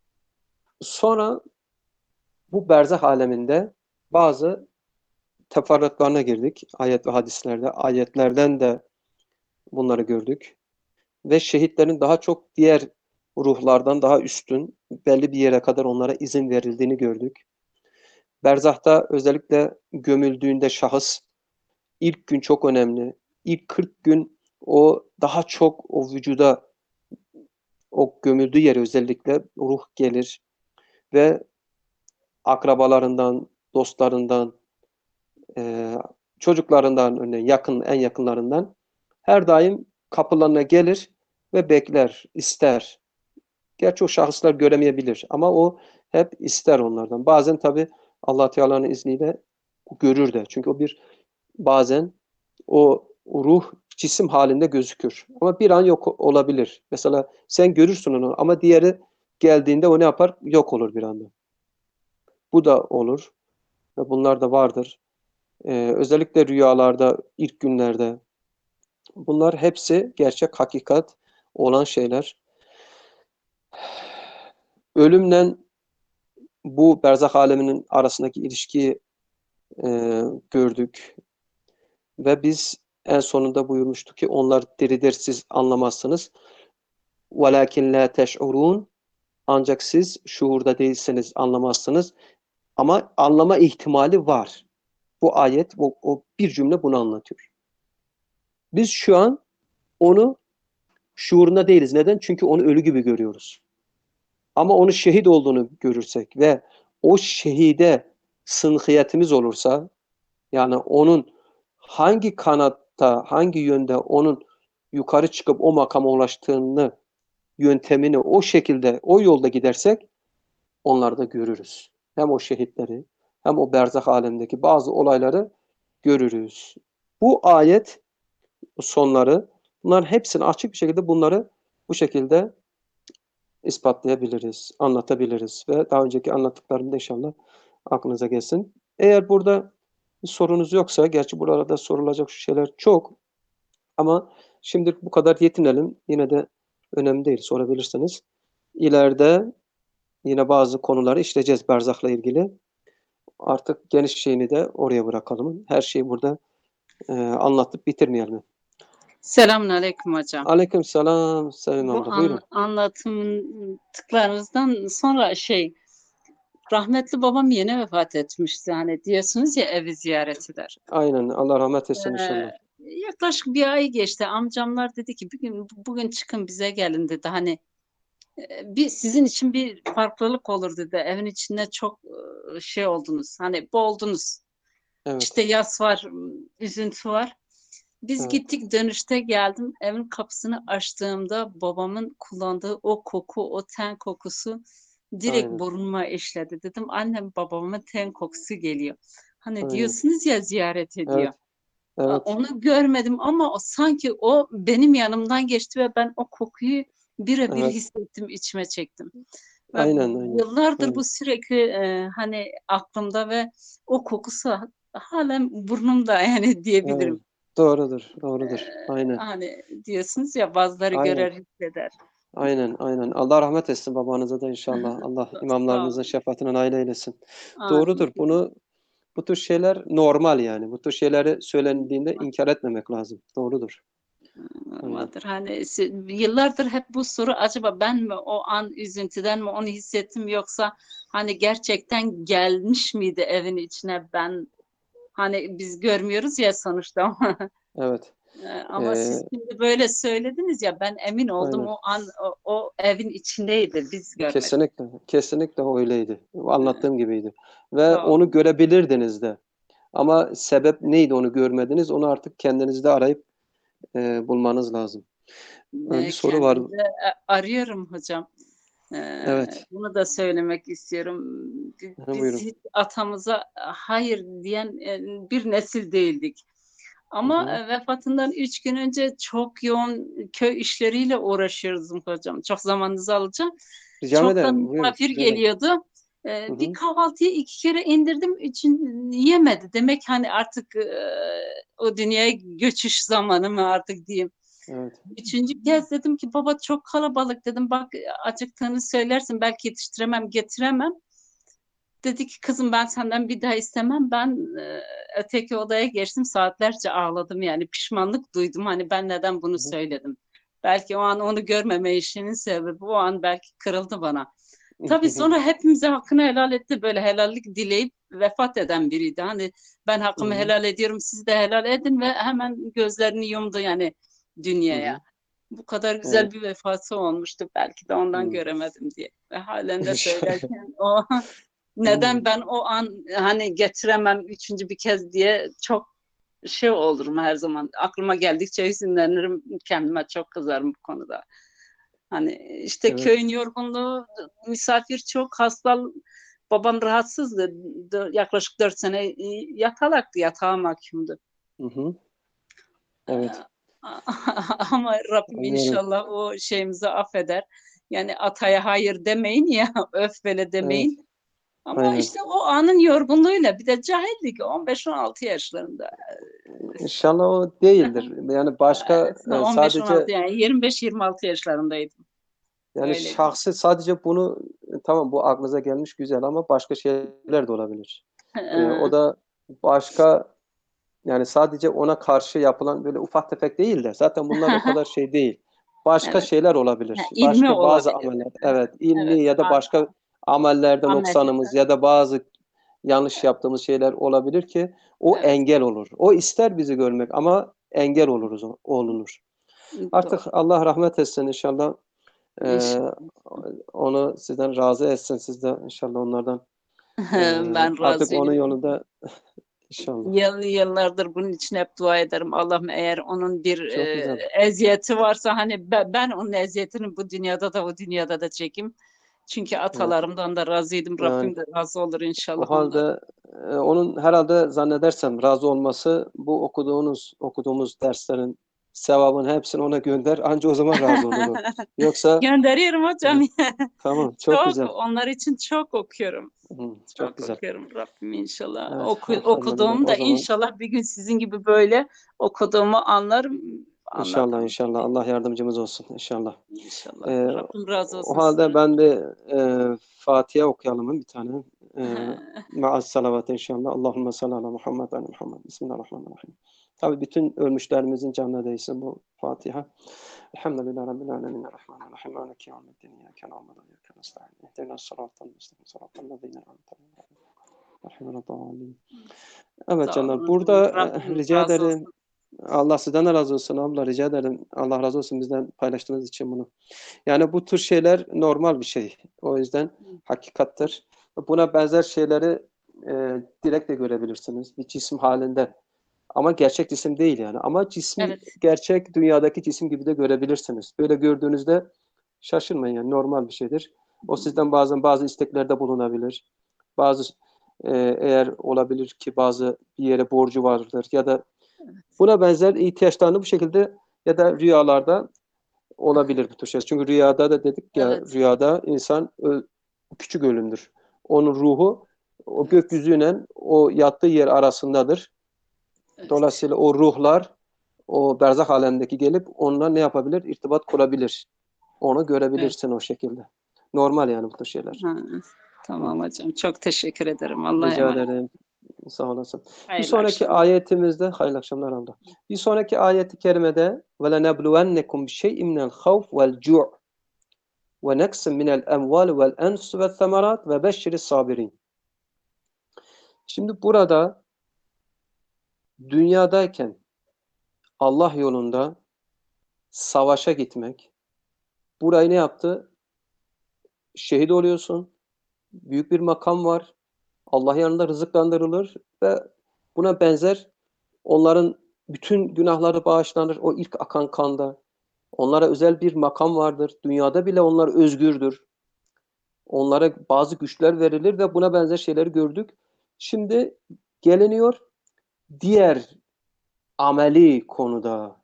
sonra bu berzah aleminde bazı teferruatlarına girdik. Ayet ve hadislerde, ayetlerden de bunları gördük. Ve şehitlerin daha çok diğer ruhlardan daha üstün, belli bir yere kadar onlara izin verildiğini gördük. Berzahta özellikle gömüldüğünde şahıs ilk gün çok önemli. İlk kırk gün o daha çok o vücuda, o gömüldüğü yere özellikle ruh gelir ve akrabalarından, dostlarından, e, çocuklarından, örneğin yakın, en yakınlarından her daim kapılarına gelir ve bekler, ister. Gerçi o şahıslar göremeyebilir ama o hep ister onlardan. Bazen tabii Allah Teala'nın izniyle görür de. Çünkü o bir bazen o ruh cisim halinde gözükür. Ama bir an yok olabilir. Mesela sen görürsün onu ama diğeri geldiğinde o ne yapar? Yok olur bir anda. Bu da olur. Ve bunlar da vardır. Ee, özellikle rüyalarda, ilk günlerde. Bunlar hepsi gerçek, hakikat olan şeyler. Ölümle bu berzah aleminin arasındaki ilişkiyi e, gördük. Ve biz en sonunda buyurmuştuk ki onlar diridir, siz anlamazsınız. وَلَكِنْ لَا تَشْعُرُونَ Ancak siz şuurda değilseniz anlamazsınız. Ama anlama ihtimali var. Bu ayet, o, o bir cümle bunu anlatıyor. Biz şu an onu şuurunda değiliz. Neden? Çünkü onu ölü gibi görüyoruz. Ama onu şehit olduğunu görürsek ve o şehide sınhiyetimiz olursa, yani onun hangi kanatta, hangi yönde onun yukarı çıkıp o makama ulaştığını, yöntemini o şekilde, o yolda gidersek onları da görürüz. Hem o şehitleri hem o berzah alemdeki bazı olayları görürüz. Bu ayet sonları, bunların hepsini açık bir şekilde bunları bu şekilde ispatlayabiliriz, anlatabiliriz ve daha önceki anlattıklarım da inşallah aklınıza gelsin. Eğer burada bir sorunuz yoksa, gerçi burada sorulacak şu şeyler çok ama şimdi bu kadar yetinelim. Yine de önemli değil, sorabilirsiniz. İleride yine bazı konuları işleyeceğiz berzahla ilgili. Artık geniş şeyini de oraya bırakalım. Her şeyi burada e, anlatıp bitirmeyelim. Selamünaleyküm hocam. Aleykümselam Sevim Bu abla. an, Buyurun. anlatımdıklarınızdan sonra şey, rahmetli babam yeni vefat etmişti. Hani diyorsunuz ya evi ziyaretiler. Aynen. Allah rahmet etsin Ee, inşallah. yaklaşık bir ay geçti. Amcamlar dedi ki bugün bugün çıkın bize gelin dedi. Hani e, bir sizin için bir farklılık olur dedi. Evin içinde çok e, şey oldunuz. Hani boğuldunuz. İşte Evet. yas var, üzüntü var. Biz Evet. gittik dönüşte geldim evin kapısını açtığımda babamın kullandığı o koku o ten kokusu direkt Aynen. burnuma işledi. Dedim annem babamın ten kokusu geliyor. Hani Aynen. diyorsunuz ya ziyaret ediyor. Evet. Evet. Onu görmedim ama o, sanki o benim yanımdan geçti ve ben o kokuyu birebir Evet. hissettim, içime çektim. Ve Aynen. Aynen. yıllardır bu Aynen. sürekli e, hani aklımda ve o kokusu halen burnumda yani Evet. diyebilirim. Doğrudur. Ee, Doğrudur. Aynen. hani diyorsunuz ya bazıları Aynen. görer hisseder. Aynen. Aynen. Allah rahmet etsin babanıza da inşallah. Allah Sağ imamlarımızın olun. şefaatine nail eylesin. Doğrudur. Amin. Bunu bu tür şeyler normal yani. Bu tür şeyleri söylendiğinde inkar etmemek lazım. Doğrudur. Aynen. Normaldir. Hani yıllardır hep bu soru acaba ben mi o an üzüntüden mi onu hissettim yoksa hani gerçekten gelmiş miydi evin içine ben hani biz görmüyoruz ya sonuçta ama Evet. ama Ee, siz şimdi böyle söylediniz ya ben emin oldum aynen. o an o, o evin içindeydi biz görmedik. Kesinlikle. Kesinlikle öyleydi. Anlattığım gibiydi. Ve Sağ olun. onu görebilirdiniz de. Ama sebep neydi onu görmediniz? Onu artık kendinizde arayıp e, bulmanız lazım. Ee, bir Ne soru var. kendimde e, arıyorum hocam. Ee, Evet. bunu da söylemek istiyorum. Bi- Ha, Biz buyurun. hiç atamıza hayır diyen e, bir nesil değildik. Hı Ama hı. e, vefatından üç gün önce çok yoğun köy işleriyle uğraşıyoruz hocam. Çok zamanınızı alacağım. Ricam Çok da ederim. Buyurun. misafir Rica ederim. geliyordu. Hı Ee, bir hı. kahvaltıyı iki kere indirdim. Üçün yemedi. Demek hani artık e, o dünyaya göçüş zamanı mı artık diyeyim. Evet. Üçüncü kez dedim ki baba çok kalabalık dedim bak acıktığını söylersin belki yetiştiremem getiremem. Dedi ki kızım ben senden bir daha istemem. Ben e, öteki odaya geçtim saatlerce ağladım yani pişmanlık duydum hani ben neden bunu Hı hı. söyledim. Belki o an onu görmeme işinin sebebi o an belki kırıldı bana. Tabii sonra hepimize hakkını helal etti. Böyle helallik dileyip vefat eden biriydi. Hani ben Hı hakkımı hı, helal ediyorum, siz de helal edin ve hemen gözlerini yumdu yani hı dünyaya. hı. Bu kadar güzel Evet. bir vefatı olmuştu. Belki de ondan Hı. göremedim diye. Ve halen de İnşallah. söylerken o Hı. neden ben o an hani getiremem üçüncü bir kez diye çok şey olurum her zaman. Aklıma geldikçe hüzünlenirim. Kendime çok kızarım bu konuda. Hani işte Evet. köyün yorgunluğu, misafir çok, hasta. Babam rahatsızdı. Dö- Yaklaşık dört sene e, yatalaktı, yatağa mahkumdu. Hı hı. Evet. Ee, Ama Rabbim Anlıyorum. inşallah o şeyimizi affeder. Yani ataya hayır demeyin ya, öf böyle Evet. demeyin. Ama Aynen. işte o anın yorgunluğuyla bir de cahillik on beş on altı yaşlarında. İnşallah o değildir. Yani başka e, on beş on altı sadece yani yirmi beş yirmi altı yaşlarındaydım. yani Öyle. şahsi sadece bunu e, tamam bu aklınıza gelmiş güzel ama başka şeyler de olabilir. E, o Ee, da başka yani sadece ona karşı yapılan böyle ufak tefek değil de zaten bunlar o kadar şey değil. Başka Evet. şeyler Ha, olabilir. ilmi Başka bazı olabilir. ameller. Evet, ilmi Evet. ya da A- başka amellerde Amel. noksanımız ya da bazı yanlış yaptığımız şeyler olabilir ki o Evet. engel olur. O ister bizi görmek ama engel oluruz, olunur. Artık Doğru. Allah rahmet etsin inşallah. Ee, İnşallah. onu sizden razı etsin. Siz de inşallah onlardan e, Ben artık onun razıyım. yolunda inşallah. Yıl, yıllardır bunun için hep dua ederim. Allah'ım eğer onun bir Çok e, güzel. eziyeti varsa hani ben, ben onun eziyetini bu dünyada da o dünyada da çekeyim. Çünkü Evet. atalarımdan da razıydım. Yani Rabbim de razı olur o inşallah onlar. halde e, onun herhalde zannedersem razı olması bu okuduğunuz okuduğumuz derslerin sevabın hepsini ona gönder. Anca o zaman razı olur o. Yoksa Gönderiyorum hocam. evet, tamam çok Çok, güzel. onlar için çok okuyorum. Hı, çok Çok güzel. okuyorum Rabbim inşallah. Evet, Oku, elhamdülillah. okuduğumu O da zaman inşallah bir gün sizin gibi böyle okuduğumu anlarım. inşallah Anladım. inşallah Allah yardımcımız olsun inşallah. İnşallah. Ee, Rabbim razı o olsun halde sizden. ben bir e, Fatiha okuyalım mı bir tane? E, Maaz salavat inşallah. Allahümme salli ala Muhammed ve ala Muhammed. Bismillahirrahmanirrahim. Tabii bütün ölmüşlerimizin canına değsin bu Fatiha. Elhamdülillahi Rabbil alemin. Rahmanirrahim. Maliki yevmiddin. İyyâke na'budu ve iyyâke nestaîn. İhdinas sıratal müstakîm. Sıratal lezîne en'amte aleyhim. Evet Sağ canlar. olun hocam. Burada e, Rabbim rica razı ederim. olsun. Allah sizden de razı olsun abla. Rica ederim. Allah razı olsun bizden paylaştığınız için bunu. Yani bu tür şeyler normal bir şey. O yüzden hakikattır. Buna benzer şeyleri e, direkt de görebilirsiniz. Bir cisim halinde. Ama gerçek cisim değil yani. Ama cismi Evet. gerçek dünyadaki cisim gibi de görebilirsiniz. Böyle gördüğünüzde şaşırmayın yani normal bir şeydir. O sizden bazen bazı isteklerde bulunabilir. Bazı e, eğer olabilir ki bazı bir yere borcu vardır ya da buna benzer ihtiyaçlarını bu şekilde ya da rüyalarda olabilir bu tür şeyler. Çünkü rüyada da dedik ya Evet. rüyada insan ö- küçük ölümdür. Onun ruhu o Evet. gökyüzüyle o yattığı yer arasındadır. Evet. Dolayısıyla o ruhlar o berzah alemindeki gelip onunla ne yapabilir? İrtibat kurabilir. Onu Evet. görebilirsin o şekilde. Normal yani bu tür şeyler. Ha, Hı. tamam hocam. Çok teşekkür ederim. Allah'a Rica emanet. ederim. Sağ olasın. Bir Hayırlı sonraki akşamlar. ayetimizde hayırlı akşamlar abla. Bir sonraki ayeti kerimede ve lenebluvennekum bi şey'in minel havf vel cu' ve neksin minel emval vel ens ve semerat ve beşşiris sabirin. Şimdi burada dünyadayken Allah yolunda savaşa gitmek, burayı ne yaptı? Şehit oluyorsun. Büyük bir makam var. Allah yanında rızıklandırılır ve buna benzer onların bütün günahları bağışlanır. O ilk akan kanda. Onlara özel bir makam vardır. Dünyada bile onlar özgürdür. Onlara bazı güçler verilir ve buna benzer şeyleri gördük. Şimdi geliniyor diğer ameli konuda.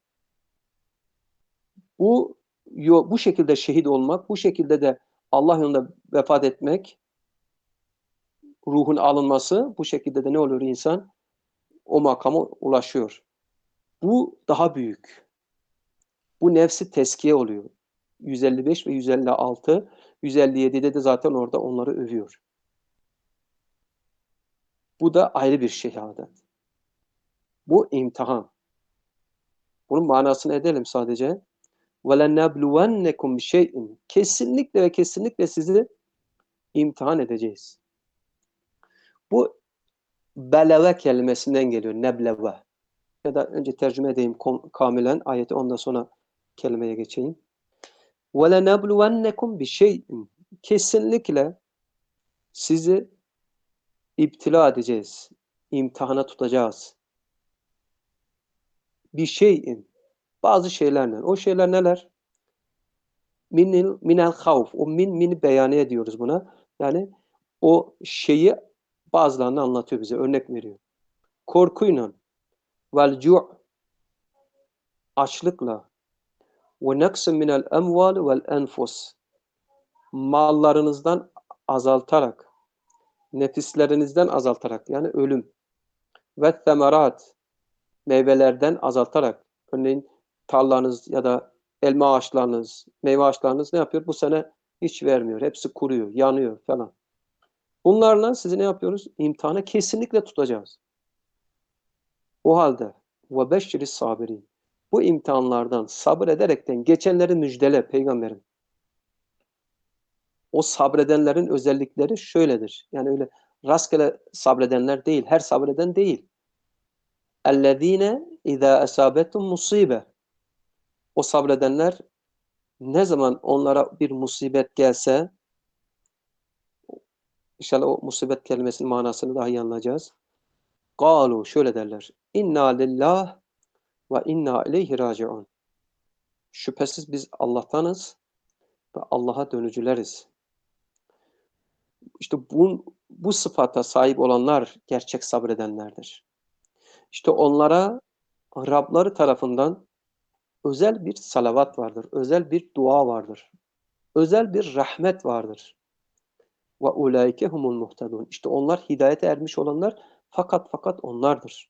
Bu bu şekilde şehit olmak, bu şekilde de Allah yolunda vefat etmek, ruhun alınması, bu şekilde de ne oluyor insan? O makama ulaşıyor. Bu daha büyük. Bu nefsi teskiye oluyor. yüz elli beş ve yüz elli altı, yüz elli yedide de zaten orada onları övüyor. Bu da ayrı bir şehadet. Bu imtihan. Bunun manasını edelim sadece. وَلَنَّبْلُوَنَّكُمْ بِشَيْءٍ Kesinlikle ve kesinlikle sizi imtihan edeceğiz. Bu beleve kelimesinden geliyor. Nebleve. Ya da önce tercüme edeyim kamilen ayeti, ondan sonra kelimeye geçeyim. وَلَنَبْلُوَنَّكُمْ بِشَيْءٍ Kesinlikle sizi iptila edeceğiz. İmtihana tutacağız. Bir şeyin. Bazı şeylerle. O şeyler neler? Minil, minel havf. O min, mini beyaniye diyoruz buna. Yani o şeyi bazılarını anlatıyor bize. Örnek veriyor. Korkuyla, vel cu' açlıkla, ve neksin minel emval vel enfus mallarınızdan azaltarak, nefislerinizden azaltarak, yani ölüm, ve temerat meyvelerden azaltarak, örneğin tarlanız ya da elma ağaçlarınız, meyve ağaçlarınız ne yapıyor? Bu sene hiç vermiyor. Hepsi kuruyor, yanıyor falan. Bunlarla sizi ne yapıyoruz? İmtihana kesinlikle tutacağız. O halde ve beşşiris sabirin. Bu imtihanlardan sabır ederekten geçenleri müjdele peygamberim. O sabredenlerin özellikleri şöyledir. Yani öyle rastgele sabredenler değil, her sabreden değil. اَلَّذ۪ينَ اِذَا اَسَابَتُمْ musibe. O sabredenler ne zaman onlara bir musibet gelse, inşallah o musibet kelimesinin manasını daha iyi anlayacağız. قَالُوا şöyle derler. اِنَّا لِلّٰهِ وَاِنَّا اِلَيْهِ رَاجِعُونَ. Şüphesiz biz Allah'tanız ve Allah'a dönücüleriz. İşte bu, bu sıfata sahip olanlar gerçek sabredenlerdir. İşte onlara Rabları tarafından özel bir salavat vardır, özel bir dua vardır, özel bir rahmet vardır. Ve ulaike humul muhtedun. İşte onlar hidayete ermiş olanlar, fakat fakat onlardır.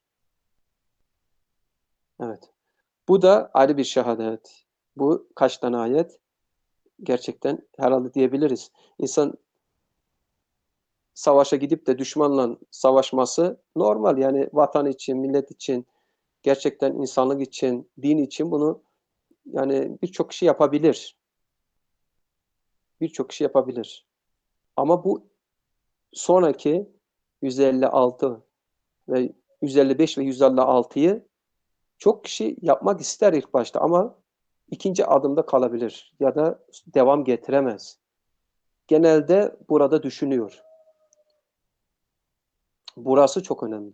Evet. Bu da ayrı bir şehadet. Bu kaç tane ayet? Gerçekten herhalde diyebiliriz. İnsan savaşa gidip de düşmanla savaşması normal. Yani vatan için, millet için, gerçekten insanlık için, din için bunu yani birçok kişi yapabilir. Birçok kişi yapabilir. Ama bu sonraki yüz elli altı ve yüz elli beş ve yüz elli altıyı çok kişi yapmak ister ilk başta ama ikinci adımda kalabilir ya da devam getiremez. Genelde burada düşünüyor. Burası çok önemli.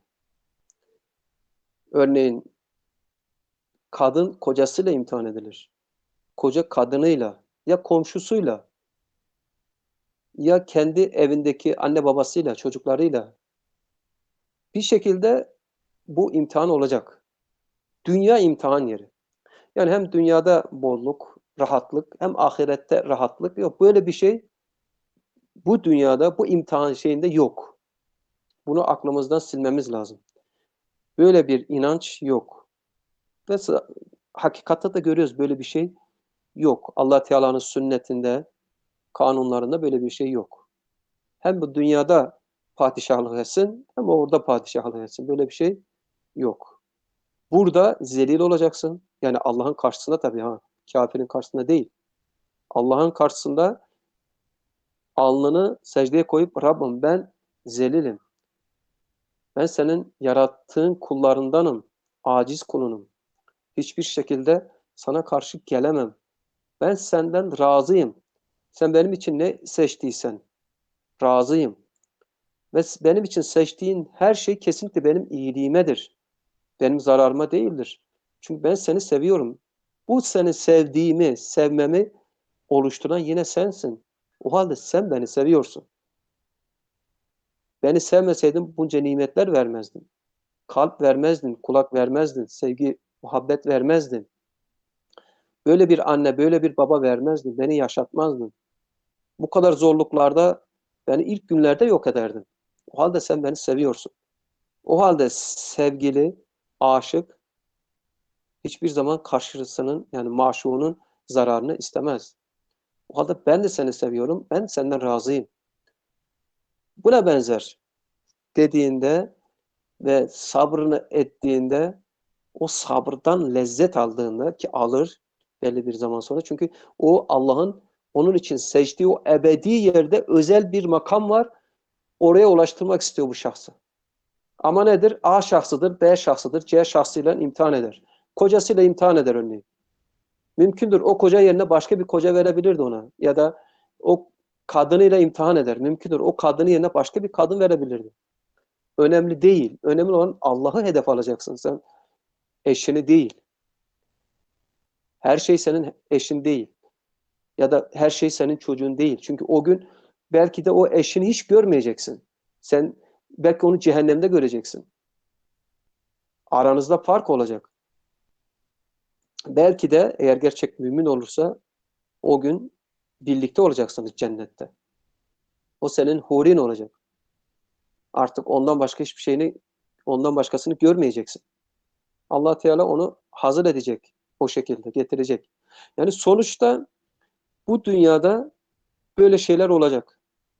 Örneğin kadın kocasıyla imtihan edilir. Koca kadınıyla ya komşusuyla ya kendi evindeki anne babasıyla, çocuklarıyla bir şekilde bu imtihan olacak. Dünya imtihan yeri. Yani hem dünyada bolluk, rahatlık, hem ahirette rahatlık yok. Böyle bir şey bu dünyada, bu imtihan şeyinde yok. Bunu aklımızdan silmemiz lazım. Böyle bir inanç yok. Ve hakikatte de görüyoruz, böyle bir şey yok. Allah Teala'nın sünnetinde, kanunlarında böyle bir şey yok. Hem bu dünyada padişahlık etsin, hem orada padişahlık etsin. Böyle bir şey yok. Burada zelil olacaksın. Yani Allah'ın karşısında tabii ha. Kafirin karşısında değil. Allah'ın karşısında alnını secdeye koyup Rabbim ben zelilim. Ben senin yarattığın kullarındanım. Aciz kulunum. Hiçbir şekilde sana karşı gelemem. Ben senden razıyım. Sen benim için ne seçtiysen razıyım. Ve benim için seçtiğin her şey kesinlikle benim iyiliğimedir. Benim zararıma değildir. Çünkü ben seni seviyorum. Bu seni sevdiğimi, sevmemi oluşturan yine sensin. O halde sen beni seviyorsun. Beni sevmeseydin bunca nimetler vermezdin. Kalp vermezdin, kulak vermezdin, sevgi, muhabbet vermezdin. Böyle bir anne, böyle bir baba vermezdin, beni yaşatmazdın. Bu kadar zorluklarda beni ilk günlerde yok ederdin. O halde sen beni seviyorsun. O halde sevgili, aşık hiçbir zaman karşısının yani maşuğunun zararını istemez. O halde ben de seni seviyorum, ben senden razıyım. Buna benzer dediğinde ve sabrını ettiğinde o sabırdan lezzet aldığında ki alır belli bir zaman sonra. Çünkü o Allah'ın Onun için secdiği o ebedi yerde özel bir makam var. Oraya ulaştırmak istiyor bu şahsı. Ama nedir? A şahsıdır, B şahsıdır, C şahsıyla imtihan eder. Kocasıyla imtihan eder örneğin. Mümkündür o koca yerine başka bir koca verebilirdi ona. Ya da o kadınıyla imtihan eder. Mümkündür o kadını yerine başka bir kadın verebilirdi. Önemli değil. Önemli olan Allah'ı hedef alacaksın sen. Eşini değil. Her şey senin eşin değil. Ya da her şey senin çocuğun değil. Çünkü o gün belki de o eşini hiç görmeyeceksin. Sen belki onu cehennemde göreceksin. Aranızda fark olacak. Belki de eğer gerçek mümin olursa o gün birlikte olacaksınız cennette. O senin hurin olacak. Artık ondan başka hiçbir şeyini, ondan başkasını görmeyeceksin. Allah Teala onu hazır edecek. O şekilde getirecek. Yani sonuçta bu dünyada böyle şeyler olacak.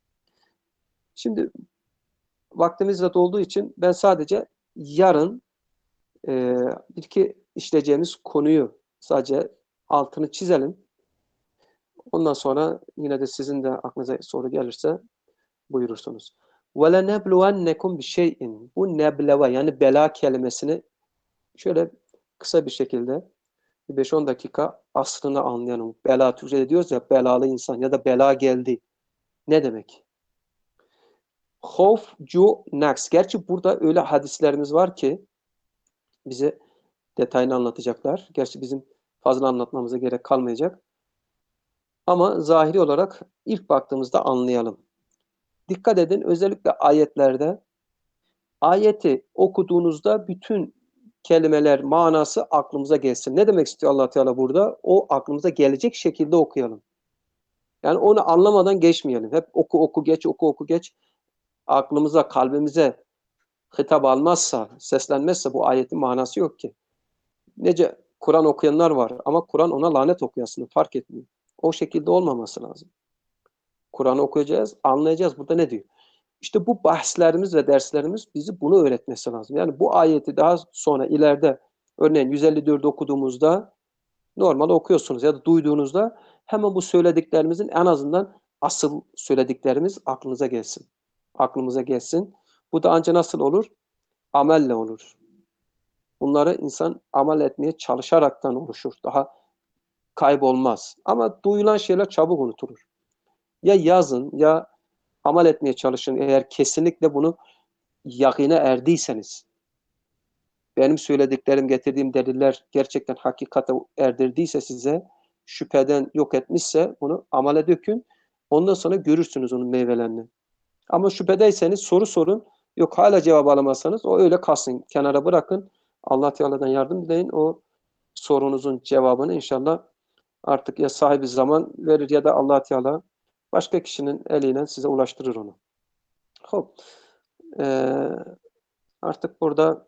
Şimdi vaktimiz de dolduğu için ben sadece yarın e, bir iki işleyeceğimiz konuyu sadece altını çizelim. Ondan sonra yine de sizin de aklınıza soru gelirse buyurursunuz. وَلَنَبْلُوَنَّكُمْ بِشَيْءٍ Bu nebleve yani bela kelimesini şöyle kısa bir şekilde beş on dakika aslını anlayalım. Bela, Türkçe'de diyoruz ya belalı insan ya da bela geldi. Ne demek? Havf, cu, naks. Gerçi burada öyle hadislerimiz var ki bize detayını anlatacaklar. Gerçi bizim fazla anlatmamıza gerek kalmayacak. Ama zahiri olarak ilk baktığımızda anlayalım. Dikkat edin özellikle ayetlerde ayeti okuduğunuzda bütün kelimeler, manası aklımıza gelsin. Ne demek istiyor Allah Teala burada? O aklımıza gelecek şekilde okuyalım. Yani onu anlamadan geçmeyelim. Hep oku oku geç, oku oku geç. Aklımıza, kalbimize hitap almazsa, seslenmezse bu ayetin manası yok ki. Nece Kur'an okuyanlar var ama Kur'an ona lanet okuyasını fark etmiyor. O şekilde olmaması lazım. Kur'an'ı okuyacağız, anlayacağız. Burada ne diyor? İşte bu bahslerimiz ve derslerimiz bizi bunu öğretmesi lazım. Yani bu ayeti daha sonra ileride örneğin yüz elli dört okuduğumuzda normal okuyorsunuz ya da duyduğunuzda hemen bu söylediklerimizin en azından asıl söylediklerimiz aklınıza gelsin. Aklımıza gelsin. Bu da ancak nasıl olur? Amelle olur. Bunları insan amel etmeye çalışaraktan oluşur. Daha kaybolmaz. Ama duyulan şeyler çabuk unutulur. Ya yazın ya amel etmeye çalışın. Eğer kesinlikle bunu yakine erdiyseniz, benim söylediklerim, getirdiğim deliller gerçekten hakikate erdirdiyse size, şüpheden yok etmişse bunu amele dökün. Ondan sonra görürsünüz onun meyvelerini. Ama şüphedeyseniz soru sorun. Yok hala cevap alamazsanız o öyle kalsın. Kenara bırakın. Allah Teala'dan yardım dileyin. O sorunuzun cevabını inşallah artık ya sahibi zaman verir ya da Allah Teala başka kişinin eliyle size ulaştırır onu. Hop. Ee, artık burada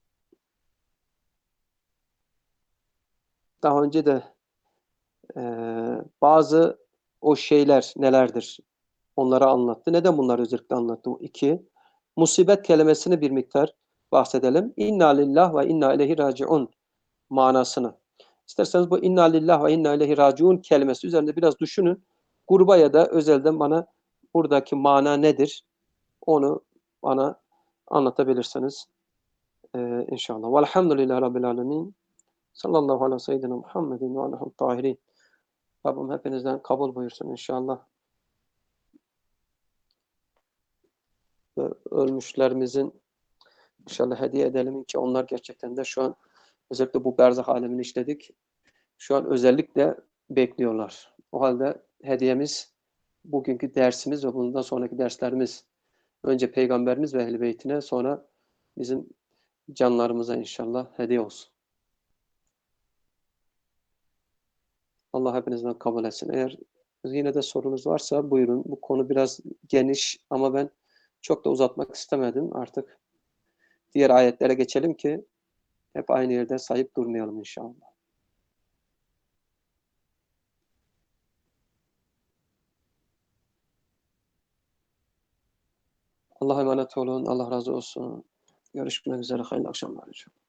daha önce de e, bazı o şeyler nelerdir? Onları anlattı. Neden bunları özellikle anlattı? O iki. Musibet kelimesini bir miktar bahsedelim. İnna lillah ve inna ileyhi raciun manasını. İsterseniz bu inna lillah ve inna ileyhi raciun kelimesi üzerinde biraz düşünün. Gruba ya da özelden bana buradaki mana nedir? Onu bana anlatabilirsiniz. Ee, inşallah. Velhamdülillahi Rabbil alemin. Sallallahu aleyhi ve seyyidina Muhammedin ve aleyhi tahirin. Rabbim hepinizden kabul buyursun inşallah. Ve ölmüşlerimizin inşallah hediye edelim ki onlar gerçekten de şu an özellikle bu berzah alemini işledik. Şu an özellikle bekliyorlar. O halde hediyemiz bugünkü dersimiz ve bundan sonraki derslerimiz önce Peygamberimiz ve Ehl-i Beytine sonra bizim canlarımıza inşallah hediye olsun. Allah hepinizden kabul etsin. Eğer yine de sorunuz varsa buyurun. Bu konu biraz geniş ama ben çok da uzatmak istemedim. Artık diğer ayetlere geçelim ki hep aynı yerde sayıp durmayalım inşallah. Allah'a emanet olun. Allah razı olsun. Görüşmek üzere. Hayırlı akşamlar.